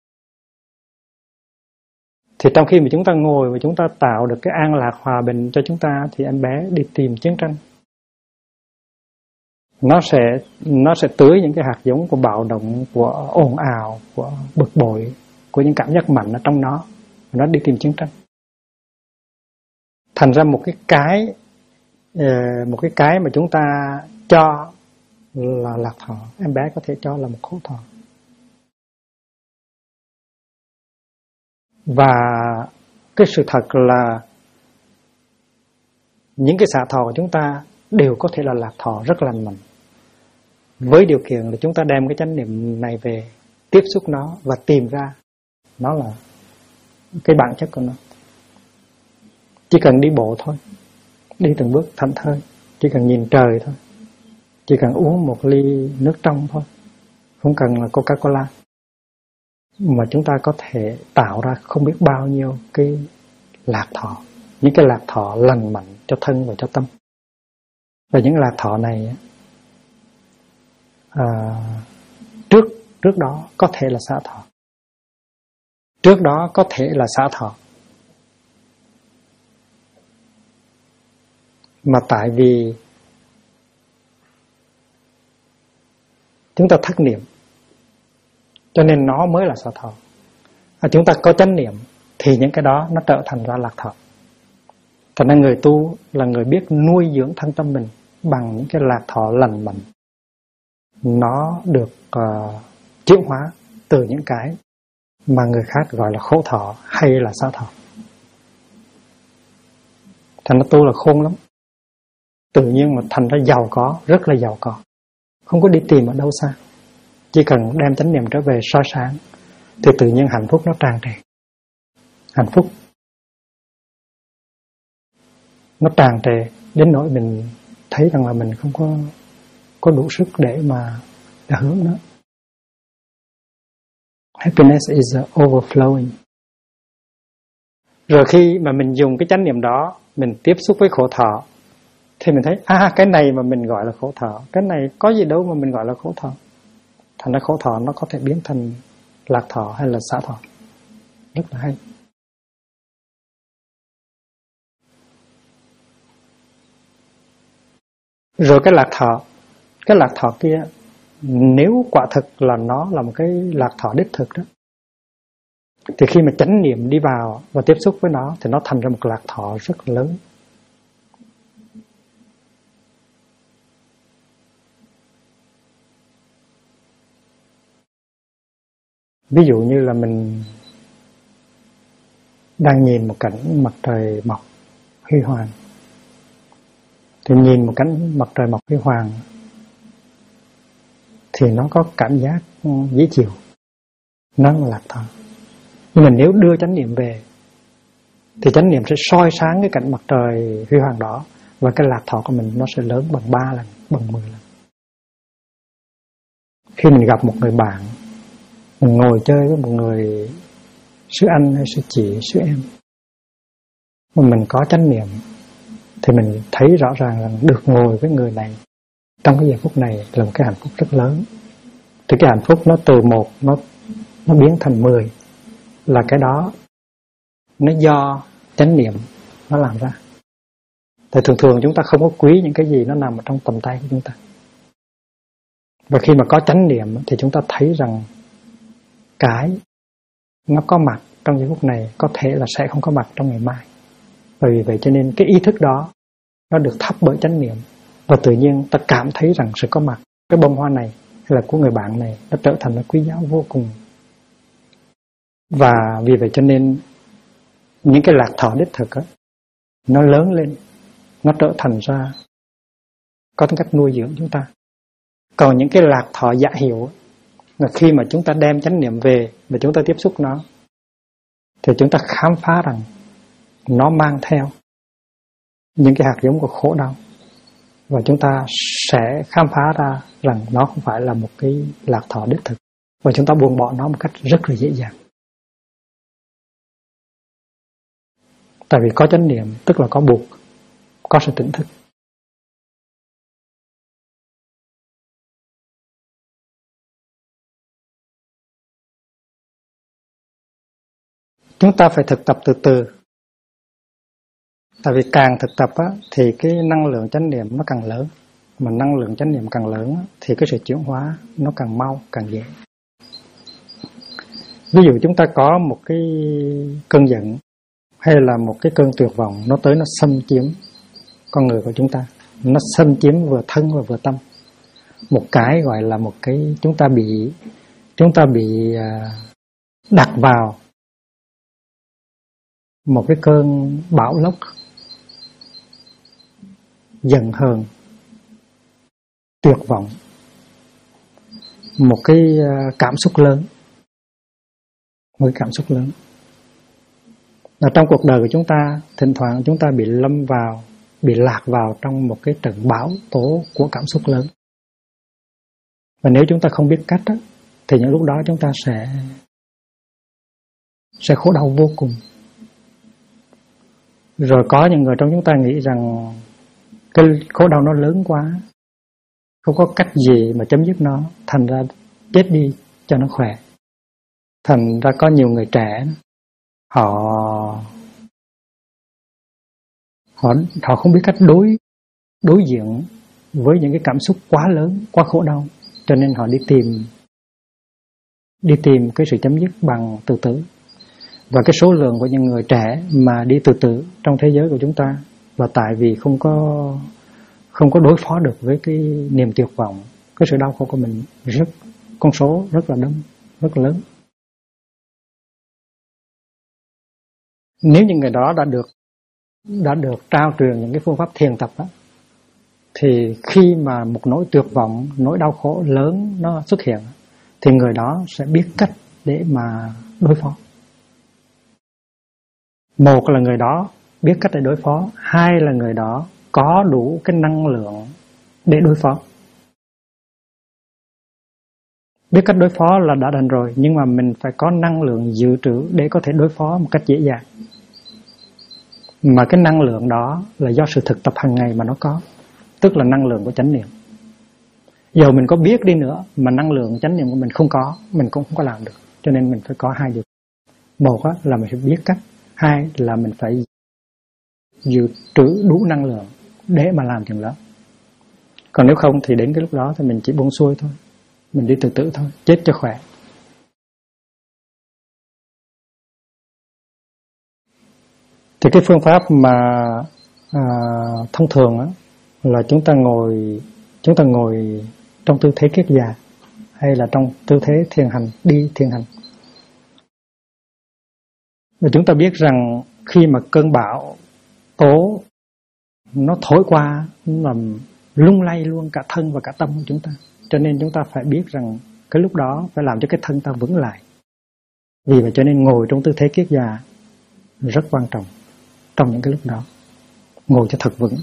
Thì trong khi mà chúng ta ngồi và chúng ta tạo được cái an lạc hòa bình cho chúng ta, thì em bé đi tìm chiến tranh. Nó sẽ tưới những cái hạt giống của bạo động, của ồn ào, của bực bội, của những cảm giác mạnh ở trong nó. Nó đi tìm chiến tranh. Thành ra một cái mà chúng ta cho là lạc thọ, em bé có thể cho là một khổ thọ. Và cái sự thật là những cái xả thọ của chúng ta đều có thể là lạc thọ rất lành mạnh, với điều kiện là chúng ta đem cái chánh niệm này về, tiếp xúc nó và tìm ra nó là cái bản chất của nó. Chỉ cần đi bộ thôi, đi từng bước thảnh thơi, chỉ cần nhìn trời thôi, chỉ cần uống một ly nước trong thôi, không cần là Coca-Cola, mà chúng ta có thể tạo ra không biết bao nhiêu cái lạc thọ, những cái lạc thọ lành mạnh cho thân và cho tâm. Và những lạc thọ này trước đó có thể là xả thọ, trước đó có thể là xả thọ, mà tại vì chúng ta thất niệm cho nên nó mới là xả thọ. Chúng ta có chánh niệm thì những cái đó nó trở thành ra lạc thọ. Thành ra người tu là người biết nuôi dưỡng thân tâm mình bằng những cái lạc thọ lành mạnh. Nó được chuyển hóa từ những cái mà người khác gọi là khổ thọ hay là xả thọ. Thành ra tu là khôn lắm. Tự nhiên mà thành ra giàu có, rất là giàu có. Không có đi tìm ở đâu xa. Chỉ cần đem chánh niệm trở về soi sáng thì tự nhiên hạnh phúc nó tràn trề. Hạnh phúc nó tràn trề đến nỗi mình thấy rằng là mình không có đủ sức để hướng nó. Happiness is overflowing. Rồi khi mà mình dùng cái chánh niệm đó, mình tiếp xúc với khổ thọ, thì mình thấy cái này mà mình gọi là khổ thọ, cái này có gì đâu mà mình gọi là khổ thọ. Thành ra khổ thọ nó có thể biến thành lạc thọ hay là xả thọ. Rất là hay. Rồi cái lạc thọ kia, nếu quả thực là nó là một cái lạc thọ đích thực đó, thì khi mà chánh niệm đi vào và tiếp xúc với nó thì nó thành ra một lạc thọ rất lớn. Ví dụ như là mình đang nhìn một cảnh mặt trời mọc huy hoàng, thì nhìn một cảnh mặt trời mọc huy hoàng thì nó có cảm giác dễ chịu, nó là lạc thọ. Nhưng mà nếu đưa chánh niệm về thì chánh niệm sẽ soi sáng cái cảnh mặt trời huy hoàng đó, và cái lạc thọ của mình nó sẽ lớn bằng 3 lần, bằng 10 lần. Khi mình gặp một người bạn, mình ngồi chơi với một người sư anh hay sư chị, sư em, mà mình có chánh niệm thì mình thấy rõ ràng là được ngồi với người này trong cái giờ phút này là một cái hạnh phúc rất lớn. Thì cái hạnh phúc nó từ 1 nó biến thành 10, là cái đó nó do chánh niệm nó làm ra. Tại thường chúng ta không có quý những cái gì nó nằm ở trong tầm tay của chúng ta. Và khi mà có chánh niệm thì chúng ta thấy rằng cái nó có mặt trong giây phút này có thể là sẽ không có mặt trong ngày mai. Bởi vì vậy cho nên cái ý thức đó nó được thắp bởi chánh niệm, và tự nhiên ta cảm thấy rằng sự có mặt cái bông hoa này hay là của người bạn này nó trở thành là quý giá vô cùng. Và vì vậy cho nên những cái lạc thọ đích thực đó, nó lớn lên, nó trở thành ra có tính cách nuôi dưỡng chúng ta. Còn những cái lạc thọ giả hiệu là khi mà chúng ta đem chánh niệm về và chúng ta tiếp xúc nó, thì chúng ta khám phá rằng nó mang theo những cái hạt giống của khổ đau, và chúng ta sẽ khám phá ra rằng nó không phải là một cái lạc thọ đích thực, và chúng ta buông bỏ nó một cách rất là dễ dàng. Tại vì có chánh niệm tức là có buộc, có sự tỉnh thức. Chúng ta phải thực tập từ từ. Tại vì càng thực tập á, thì cái năng lượng chánh niệm nó càng lớn. Mà năng lượng chánh niệm càng lớn á, thì cái sự chuyển hóa nó càng mau, càng dễ. Ví dụ chúng ta có một cái cơn giận hay là một cái cơn tuyệt vọng, nó tới nó xâm chiếm con người của chúng ta. Nó xâm chiếm vừa thân và vừa tâm. Một cái gọi là một cái chúng ta bị đặt vào một cái cơn bão lốc giận hờn, tuyệt vọng, một cái cảm xúc lớn, một cái cảm xúc lớn. Ở trong cuộc đời của chúng ta, thỉnh thoảng chúng ta bị lạc vào trong một cái trận bão tố của cảm xúc lớn. Và nếu chúng ta không biết cách đó, thì những lúc đó chúng ta sẽ khổ đau vô cùng. Rồi có những người trong chúng ta nghĩ rằng cái khổ đau nó lớn quá, không có cách gì mà chấm dứt nó, thành ra chết đi cho nó khỏe. Thành ra có nhiều người trẻ họ không biết cách đối diện với những cái cảm xúc quá lớn, quá khổ đau, cho nên họ đi tìm cái sự chấm dứt bằng tự tử. Và cái số lượng của những người trẻ mà đi tự tử trong thế giới của chúng ta là tại vì không có đối phó được với cái niềm tuyệt vọng, cái sự đau khổ của mình, con số rất là đông, rất là lớn. Nếu những người đó đã được trao truyền những cái phương pháp thiền tập đó, thì khi mà một nỗi tuyệt vọng, nỗi đau khổ lớn nó xuất hiện, thì người đó sẽ biết cách để mà đối phó. Một là người đó biết cách để đối phó, hai là người đó có đủ cái năng lượng để đối phó. Biết cách đối phó là đã đành rồi, nhưng mà mình phải có năng lượng dự trữ để có thể đối phó một cách dễ dàng. Mà cái năng lượng đó là do sự thực tập hàng ngày mà nó có, tức là năng lượng của chánh niệm. Dầu mình có biết đi nữa mà năng lượng chánh niệm của mình không có, mình cũng không có làm được. Cho nên mình phải có hai điều. Một là mình phải biết cách, hai là mình phải dự trữ đủ năng lượng để mà làm chuyện đó. Còn nếu không thì đến cái lúc đó thì mình chỉ buông xuôi thôi, mình đi tự tử thôi, chết cho khỏe. Thì cái phương pháp mà thông thường á, là chúng ta ngồi trong tư thế kiết già, hay là trong tư thế thiền hành, đi thiền hành. Và chúng ta biết rằng khi mà cơn bão tố nó thổi qua, nó làm lung lay luôn cả thân và cả tâm của chúng ta. Cho nên chúng ta phải biết rằng cái lúc đó phải làm cho cái thân ta vững lại. Vì vậy cho nên ngồi trong tư thế kiết già rất quan trọng trong những cái lúc đó. Ngồi cho thật vững.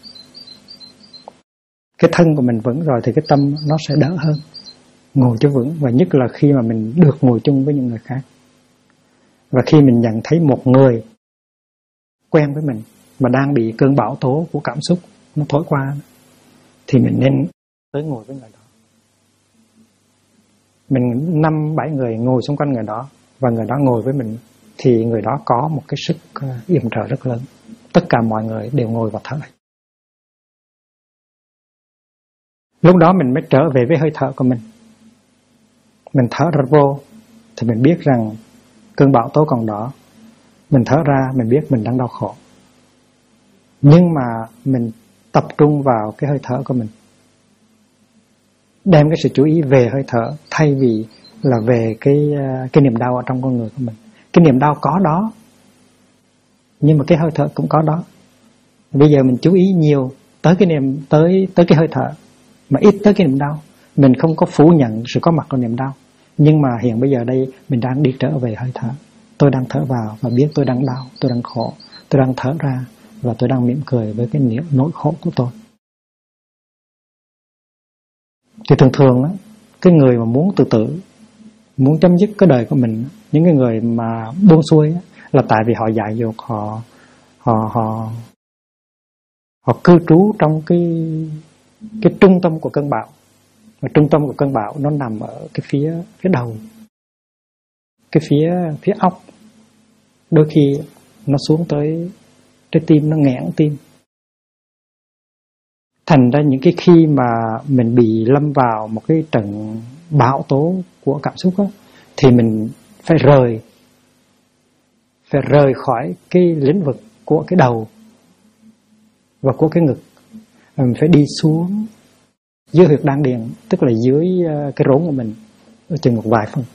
Cái thân của mình vững rồi thì cái tâm nó sẽ đỡ hơn. Ngồi cho vững, và nhất là khi mà mình được ngồi chung với những người khác. Và khi mình nhận thấy một người quen với mình mà đang bị cơn bão tố của cảm xúc nó thổi qua, thì mình nên tới ngồi với người đó. Mình 5-7 người ngồi xung quanh người đó, và người đó ngồi với mình, thì người đó có một cái sức yểm trợ rất lớn. Tất cả mọi người đều ngồi và thở. Lúc đó mình mới trở về với hơi thở của mình. Mình thở rất vô, thì mình biết rằng cơn bão tố còn đó. Mình thở ra, mình biết mình đang đau khổ. Nhưng mà mình tập trung vào cái hơi thở của mình, đem cái sự chú ý về hơi thở thay vì là về cái niềm đau ở trong con người của mình. Cái niềm đau có đó, nhưng mà cái hơi thở cũng có đó. Bây giờ mình chú ý nhiều tới cái hơi thở, mà ít tới cái niềm đau. Mình không có phủ nhận sự có mặt của niềm đau, nhưng mà hiện bây giờ đây mình đang đi trở về hơi thở. Tôi đang thở vào và biết tôi đang đau, tôi đang khổ. Tôi đang thở ra và tôi đang mỉm cười với cái nỗi khổ của tôi. Thì thường đó, cái người mà muốn tự tử, muốn chấm dứt cái đời của mình, những cái người mà buông xuôi là tại vì họ dại dột, họ cư trú trong cái trung tâm của cơn bão. Và trung tâm của cơn bão nó nằm ở cái phía đầu, cái phía óc. Đôi khi nó xuống tới trái tim, nó nghẽn tim. Thành ra những cái khi mà mình bị lâm vào một cái trận bão tố của cảm xúc đó, thì mình phải rời khỏi cái lĩnh vực của cái đầu và của cái ngực. Mình phải đi xuống dưới huyệt đan điền, tức là dưới cái rốn của mình, ở chừng một vài phân.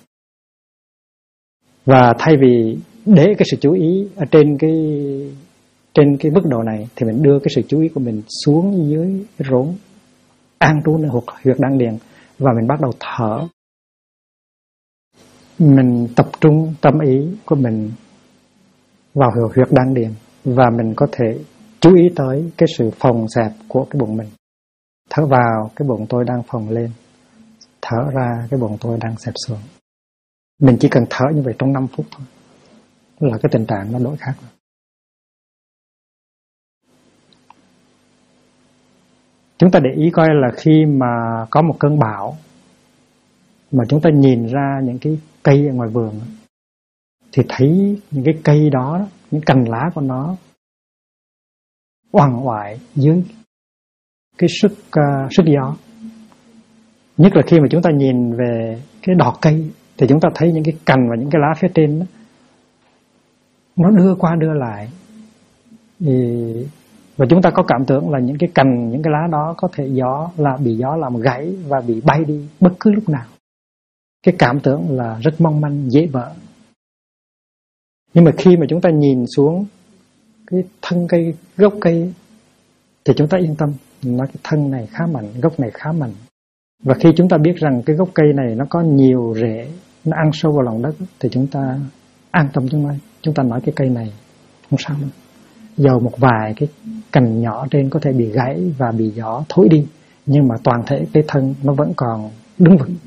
Và thay vì để cái sự chú ý ở trên cái mức độ này, thì mình đưa cái sự chú ý của mình xuống dưới cái rốn, an trú nơi huyệt đan điền, và mình bắt đầu thở. Mình tập trung tâm ý của mình vào huyệt đan điền, và mình có thể chú ý tới cái sự phồng xẹp của cái bụng mình. Thở vào, cái bụng tôi đang phồng lên. Thở ra, cái bụng tôi đang xẹp xuống. Mình chỉ cần thở như vậy trong 5 phút thôi là cái tình trạng nó đổi khác. Chúng ta để ý coi là khi mà có một cơn bão mà chúng ta nhìn ra những cái cây ở ngoài vườn, thì thấy những cái cây đó, những cành lá của nó oằn oại dưới cái sức gió. Nhất là khi mà chúng ta nhìn về cái đọt cây, thì chúng ta thấy những cái cành và những cái lá phía trên đó, nó đưa qua đưa lại. Và chúng ta có cảm tưởng là những cái cành, những cái lá đó có thể bị gió làm gãy và bị bay đi bất cứ lúc nào. Cái cảm tưởng là rất mong manh, dễ vỡ. Nhưng mà khi mà chúng ta nhìn xuống cái thân cây, gốc cây, thì chúng ta yên tâm. Nói cái thân này khá mạnh, gốc này khá mạnh. Và khi chúng ta biết rằng cái gốc cây này nó có nhiều rễ, nó ăn sâu vào lòng đất, thì chúng ta an tâm chúng ta nói cái cây này không sao đâu. Dầu một vài cái cành nhỏ trên có thể bị gãy và bị gió thổi đi, nhưng mà toàn thể cái thân nó vẫn còn đứng vững.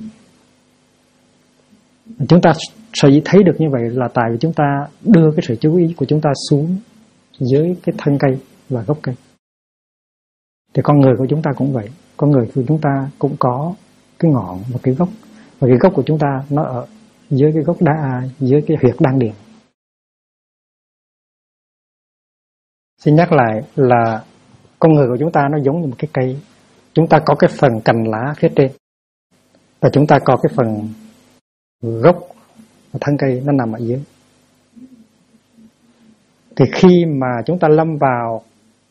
Chúng ta sở dĩ thấy được như vậy là tại vì chúng ta đưa cái sự chú ý của chúng ta xuống dưới cái thân cây và gốc cây. Thì con người của chúng ta cũng vậy. Con người của chúng ta cũng có cái ngọn và cái gốc. Và cái gốc của chúng ta nó ở dưới cái gốc đá, dưới cái huyệt đan điền. Xin nhắc lại là con người của chúng ta nó giống như một cái cây. Chúng ta có cái phần cành lá phía trên, và chúng ta có cái phần gốc và thân cây nó nằm ở dưới. Thì khi mà chúng ta lâm vào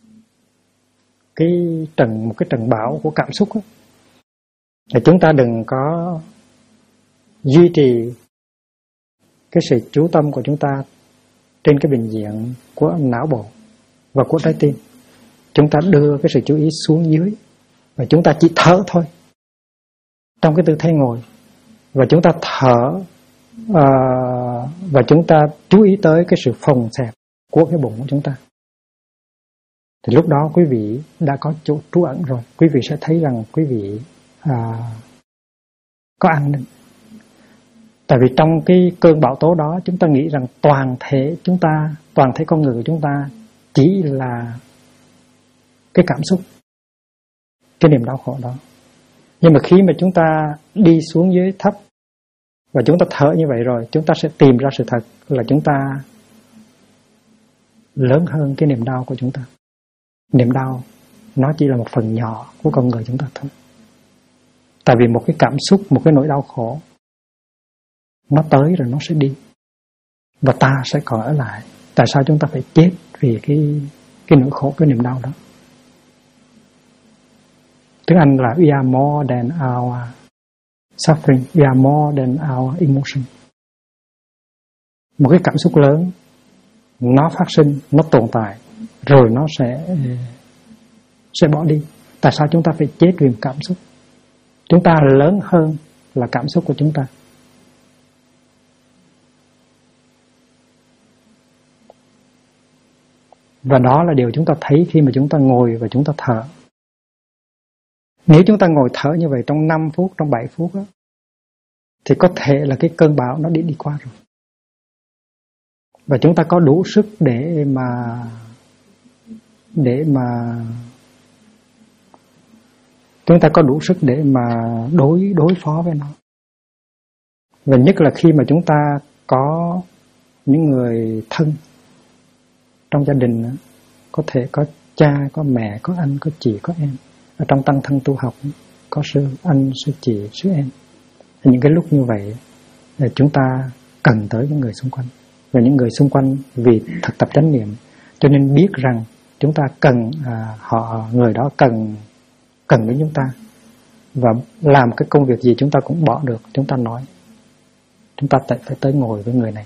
một cái trận bão của cảm xúc ấy, thì chúng ta đừng có duy trì cái sự chú tâm của chúng ta trên cái bình diện của não bộ và của trái tim. Chúng ta đưa cái sự chú ý xuống dưới, và chúng ta chỉ thở thôi trong cái tư thế ngồi, và chúng ta thở và chúng ta chú ý tới cái sự phồng xẹp của cái bụng của chúng ta. Thì lúc đó quý vị đã có chỗ trú ẩn rồi. Quý vị sẽ thấy rằng quý vị có an ninh. Tại vì trong cái cơn bão tố đó, chúng ta nghĩ rằng toàn thể con người của chúng ta chỉ là cái cảm xúc, cái niềm đau khổ đó. Nhưng mà khi mà chúng ta đi xuống dưới thấp và chúng ta thở như vậy rồi, chúng ta sẽ tìm ra sự thật là chúng ta lớn hơn cái niềm đau của chúng ta. Niềm đau nó chỉ là một phần nhỏ của con người chúng ta thôi. Tại vì một cái cảm xúc, một cái nỗi đau khổ, Nó tới rồi nó sẽ đi. Và ta sẽ còn ở lại. Tại sao chúng ta phải chết vì cái nỗi khổ, cái niềm đau đó? Tiếng Anh là we are more than our suffering, we are more than our emotion. Một cái cảm xúc lớn, nó phát sinh, nó tồn tại, rồi nó sẽ bỏ đi. Tại sao chúng ta phải chết vì một cảm xúc? Chúng ta lớn hơn là cảm xúc của chúng ta. Và đó là điều chúng ta thấy khi mà chúng ta ngồi và chúng ta thở. Nếu chúng ta ngồi thở như vậy trong 5 phút, trong 7 phút đó, thì có thể là cái cơn bão nó đi qua rồi. Và chúng ta có đủ sức để chúng ta có đủ sức để mà đối phó với nó. Và nhất là khi mà chúng ta có những người thân trong gia đình nữa, có thể có cha, có mẹ, có anh, có chị, có em. Ở trong tăng thân tu học có sư anh, sư chị, sư em. Thì những cái lúc như vậy chúng ta cần tới những người xung quanh. Và những người xung quanh vì thực tập chánh niệm cho nên biết rằng chúng ta cần người đó cần đến chúng ta. Và làm cái công việc gì chúng ta cũng bỏ được, chúng ta nói. Chúng ta phải tới ngồi với người này.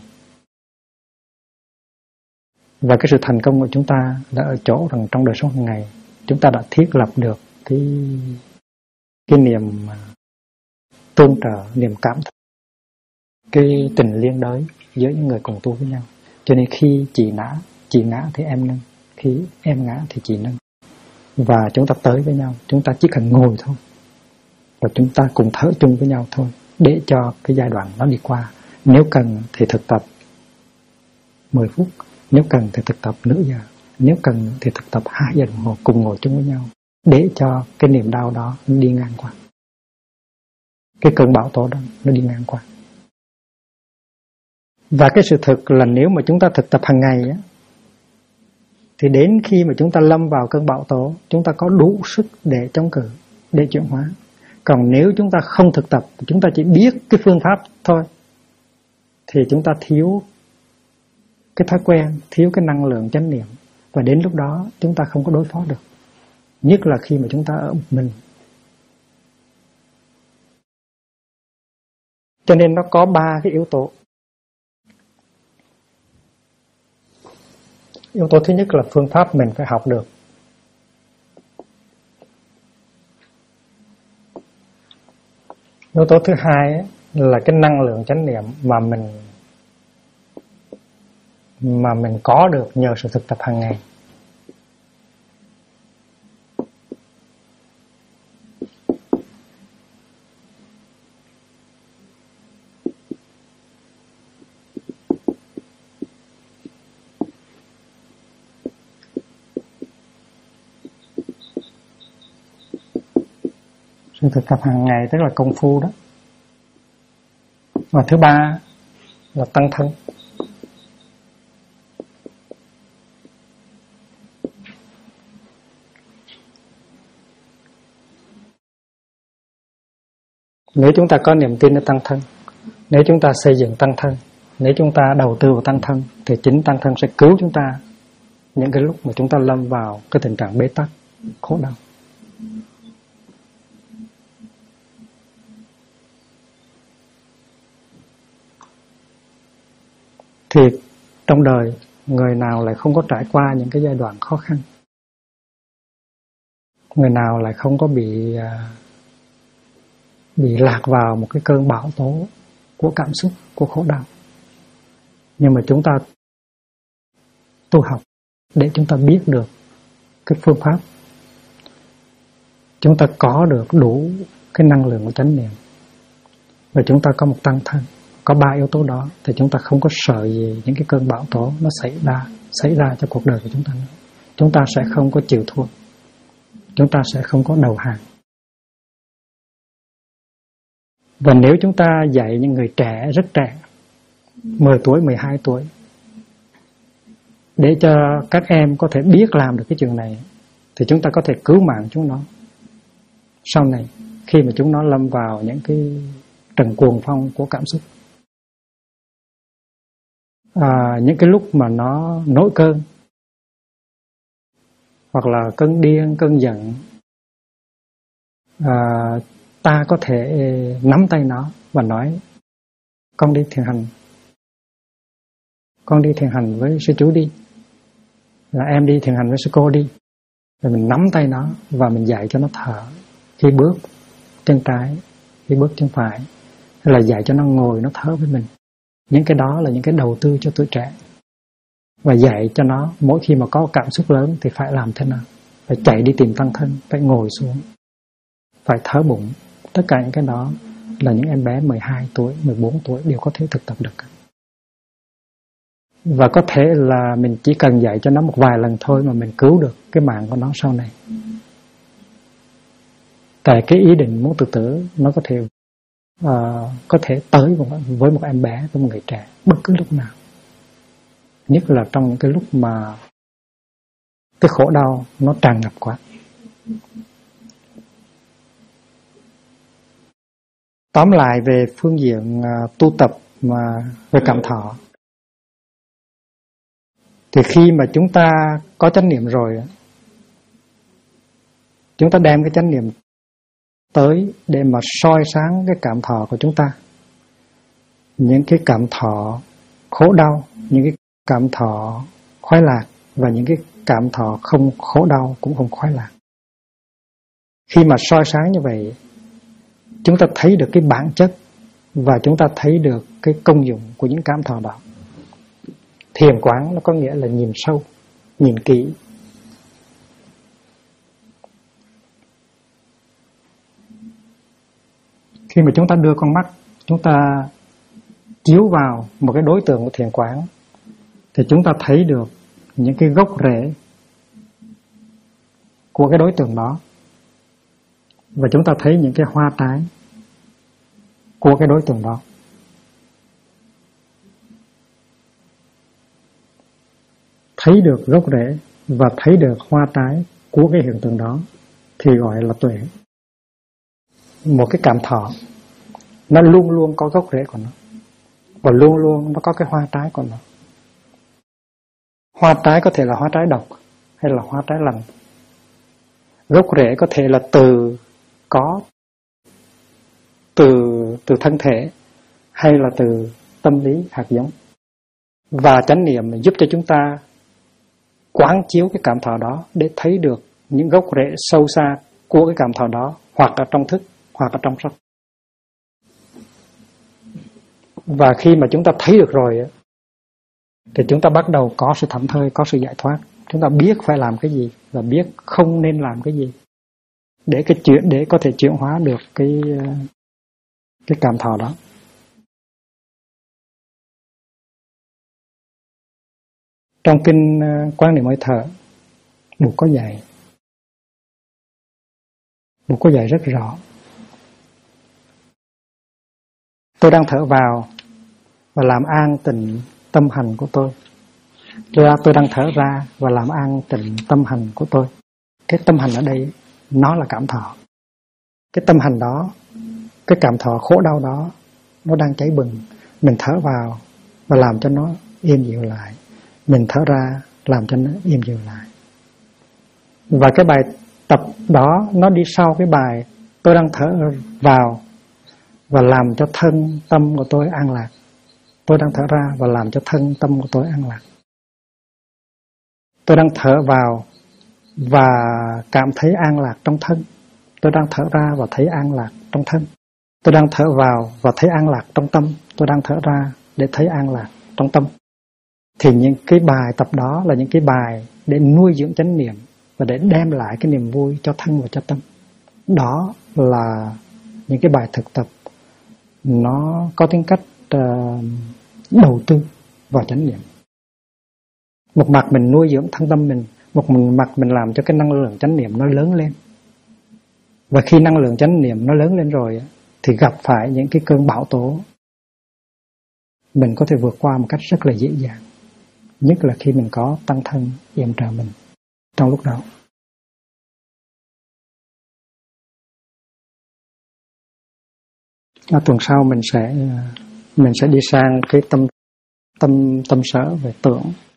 Và cái sự thành công của chúng ta đã ở chỗ rằng trong đời sống hàng ngày chúng ta đã thiết lập được cái niềm tương trợ, niềm cảm thông, cái tình liên đới giữa những người cùng tu với nhau. Cho nên khi chị ngã thì em nâng, khi em ngã thì chị nâng. Và chúng ta tới với nhau, chúng ta chỉ cần ngồi thôi. Và chúng ta cùng thở chung với nhau thôi, để cho cái giai đoạn nó đi qua. Nếu cần thì thực tập 10 phút, nếu cần thì thực tập nửa giờ, nếu cần thì thực tập 2 giờ đồng hồ cùng ngồi chung với nhau, để cho cái niềm đau đó nó đi ngang qua, cái cơn bão tố đó nó đi ngang qua. Và cái sự thực là nếu mà chúng ta thực tập hàng ngày á, thì đến khi mà chúng ta lâm vào cơn bão tố, chúng ta có đủ sức để chống cự, để chuyển hóa. Còn nếu chúng ta không thực tập, chúng ta chỉ biết cái phương pháp thôi, thì chúng ta thiếu cái thói quen, thiếu cái năng lượng chánh niệm. Và đến lúc đó chúng ta không có đối phó được. Nhất là khi mà chúng ta ở một mình. Cho nên nó có 3 cái yếu tố. Yếu tố thứ nhất là phương pháp mình phải học được. Yếu tố thứ hai là cái năng lượng chánh niệm mà mình có được nhờ sự thực tập hàng ngày. Sự thực tập hàng ngày tức là công phu đó. Và thứ ba là tăng thân. Nếu chúng ta có niềm tin ở tăng thân, nếu chúng ta xây dựng tăng thân, nếu chúng ta đầu tư vào tăng thân, thì chính tăng thân sẽ cứu chúng ta những cái lúc mà chúng ta lâm vào cái tình trạng bế tắc, khổ đau. Thì trong đời, người nào lại không có trải qua những cái giai đoạn khó khăn? Người nào lại không có bị lạc vào một cái cơn bão tố của cảm xúc, của khổ đau? Nhưng mà chúng ta tu học để chúng ta biết được cái phương pháp, chúng ta có được đủ cái năng lượng của chánh niệm, và chúng ta có một tăng thân, có 3 yếu tố đó, thì chúng ta không có sợ gì những cái cơn bão tố nó xảy ra cho cuộc đời của chúng ta nữa. Chúng ta sẽ không có chịu thua, chúng ta sẽ không có đầu hàng. Và nếu chúng ta dạy những người trẻ, rất trẻ, 10 tuổi, 12 tuổi, để cho các em có thể biết làm được cái chuyện này, thì chúng ta có thể cứu mạng chúng nó sau này, khi mà chúng nó lâm vào những cái trận cuồng phong của cảm xúc. những cái lúc mà nó nổi cơn, hoặc là cơn điên, cơn giận, ta có thể nắm tay nó và nói: con đi thiền hành, con đi thiền hành với sư chú đi, là em đi thiền hành với sư cô đi. Rồi mình nắm tay nó và mình dạy cho nó thở khi bước chân trái, khi bước chân phải, hay là dạy cho nó ngồi nó thở với mình. Những cái đó là những cái đầu tư cho tuổi trẻ. Và dạy cho nó mỗi khi mà có cảm xúc lớn thì phải làm thế nào, phải chạy đi tìm tăng thân, phải ngồi xuống, phải thở bụng. Tất cả những cái đó là những em bé 12 tuổi, 14 tuổi đều có thể thực tập được. Và có thể là mình chỉ cần dạy cho nó một vài lần thôi mà mình cứu được cái mạng của nó sau này. Tại cái ý định muốn tự tử nó có thể tới với một em bé, với một người trẻ bất cứ lúc nào. Nhất là trong những cái lúc mà cái khổ đau nó tràn ngập quá. Tóm lại về phương diện tu tập mà về cảm thọ, thì khi mà chúng ta có chánh niệm rồi, chúng ta đem cái chánh niệm tới để mà soi sáng cái cảm thọ của chúng ta. Những cái cảm thọ khổ đau, những cái cảm thọ khoái lạc và những cái cảm thọ không khổ đau cũng không khoái lạc. Khi mà soi sáng như vậy, chúng ta thấy được cái bản chất và chúng ta thấy được cái công dụng của những cảm thọ đó. Thiền quán nó có nghĩa là nhìn sâu, nhìn kỹ. Khi mà chúng ta đưa con mắt, chúng ta chiếu vào một cái đối tượng của thiền quán, thì chúng ta thấy được những cái gốc rễ của cái đối tượng đó. Và chúng ta thấy những cái hoa trái của cái đối tượng đó. Thấy được gốc rễ và thấy được hoa trái của cái hiện tượng đó thì gọi là tuệ. Một cái cảm thọ nó luôn luôn có gốc rễ của nó, và luôn luôn nó có cái hoa trái của nó. Hoa trái có thể là hoa trái độc hay là hoa trái lành. Gốc rễ có thể là từ thân thể hay là từ tâm lý hạt giống. Và chánh niệm giúp cho chúng ta quán chiếu cái cảm thọ đó để thấy được những gốc rễ sâu xa của cái cảm thọ đó, hoặc ở trong thức hoặc ở trong sắc. Và khi mà chúng ta thấy được rồi thì chúng ta bắt đầu có sự thảnh thơi, có sự giải thoát. Chúng ta biết phải làm cái gì và biết không nên làm cái gì để có thể chuyển hóa được cái cảm thọ đó. Trong kinh Quán Niệm Hơi Thở, Bụt có dạy rất rõ. Tôi đang thở vào và làm an tịnh tâm hành của tôi. Tôi đang thở ra và làm an tịnh tâm hành của tôi. Cái tâm hành ở đây nó là cảm thọ. Cái tâm hành đó, cái cảm thọ khổ đau đó, nó đang cháy bừng. Mình thở vào và làm cho nó im dịu lại. Mình thở ra làm cho nó im dịu lại. Và cái bài tập đó nó đi sau cái bài tôi đang thở vào và làm cho thân tâm của tôi an lạc. Tôi đang thở ra và làm cho thân tâm của tôi an lạc. Tôi đang thở vào và cảm thấy an lạc trong thân. Tôi đang thở ra và thấy an lạc trong thân. Tôi đang thở vào và thấy an lạc trong tâm. Tôi đang thở ra để thấy an lạc trong tâm. Thì những cái bài tập đó là những cái bài để nuôi dưỡng chánh niệm và để đem lại cái niềm vui cho thân và cho tâm. Đó là những cái bài thực tập nó có tính cách đầu tư vào chánh niệm. Một mặt mình nuôi dưỡng thân tâm mình, một mặt mình làm cho cái năng lượng chánh niệm nó lớn lên. Và khi năng lượng chánh niệm nó lớn lên rồi thì gặp phải những cái cơn bão tố, mình có thể vượt qua một cách rất là dễ dàng. Nhất là khi mình có tăng thân yểm trợ mình trong lúc đó. Tuần sau mình sẽ đi sang cái tâm tâm sở về tưởng.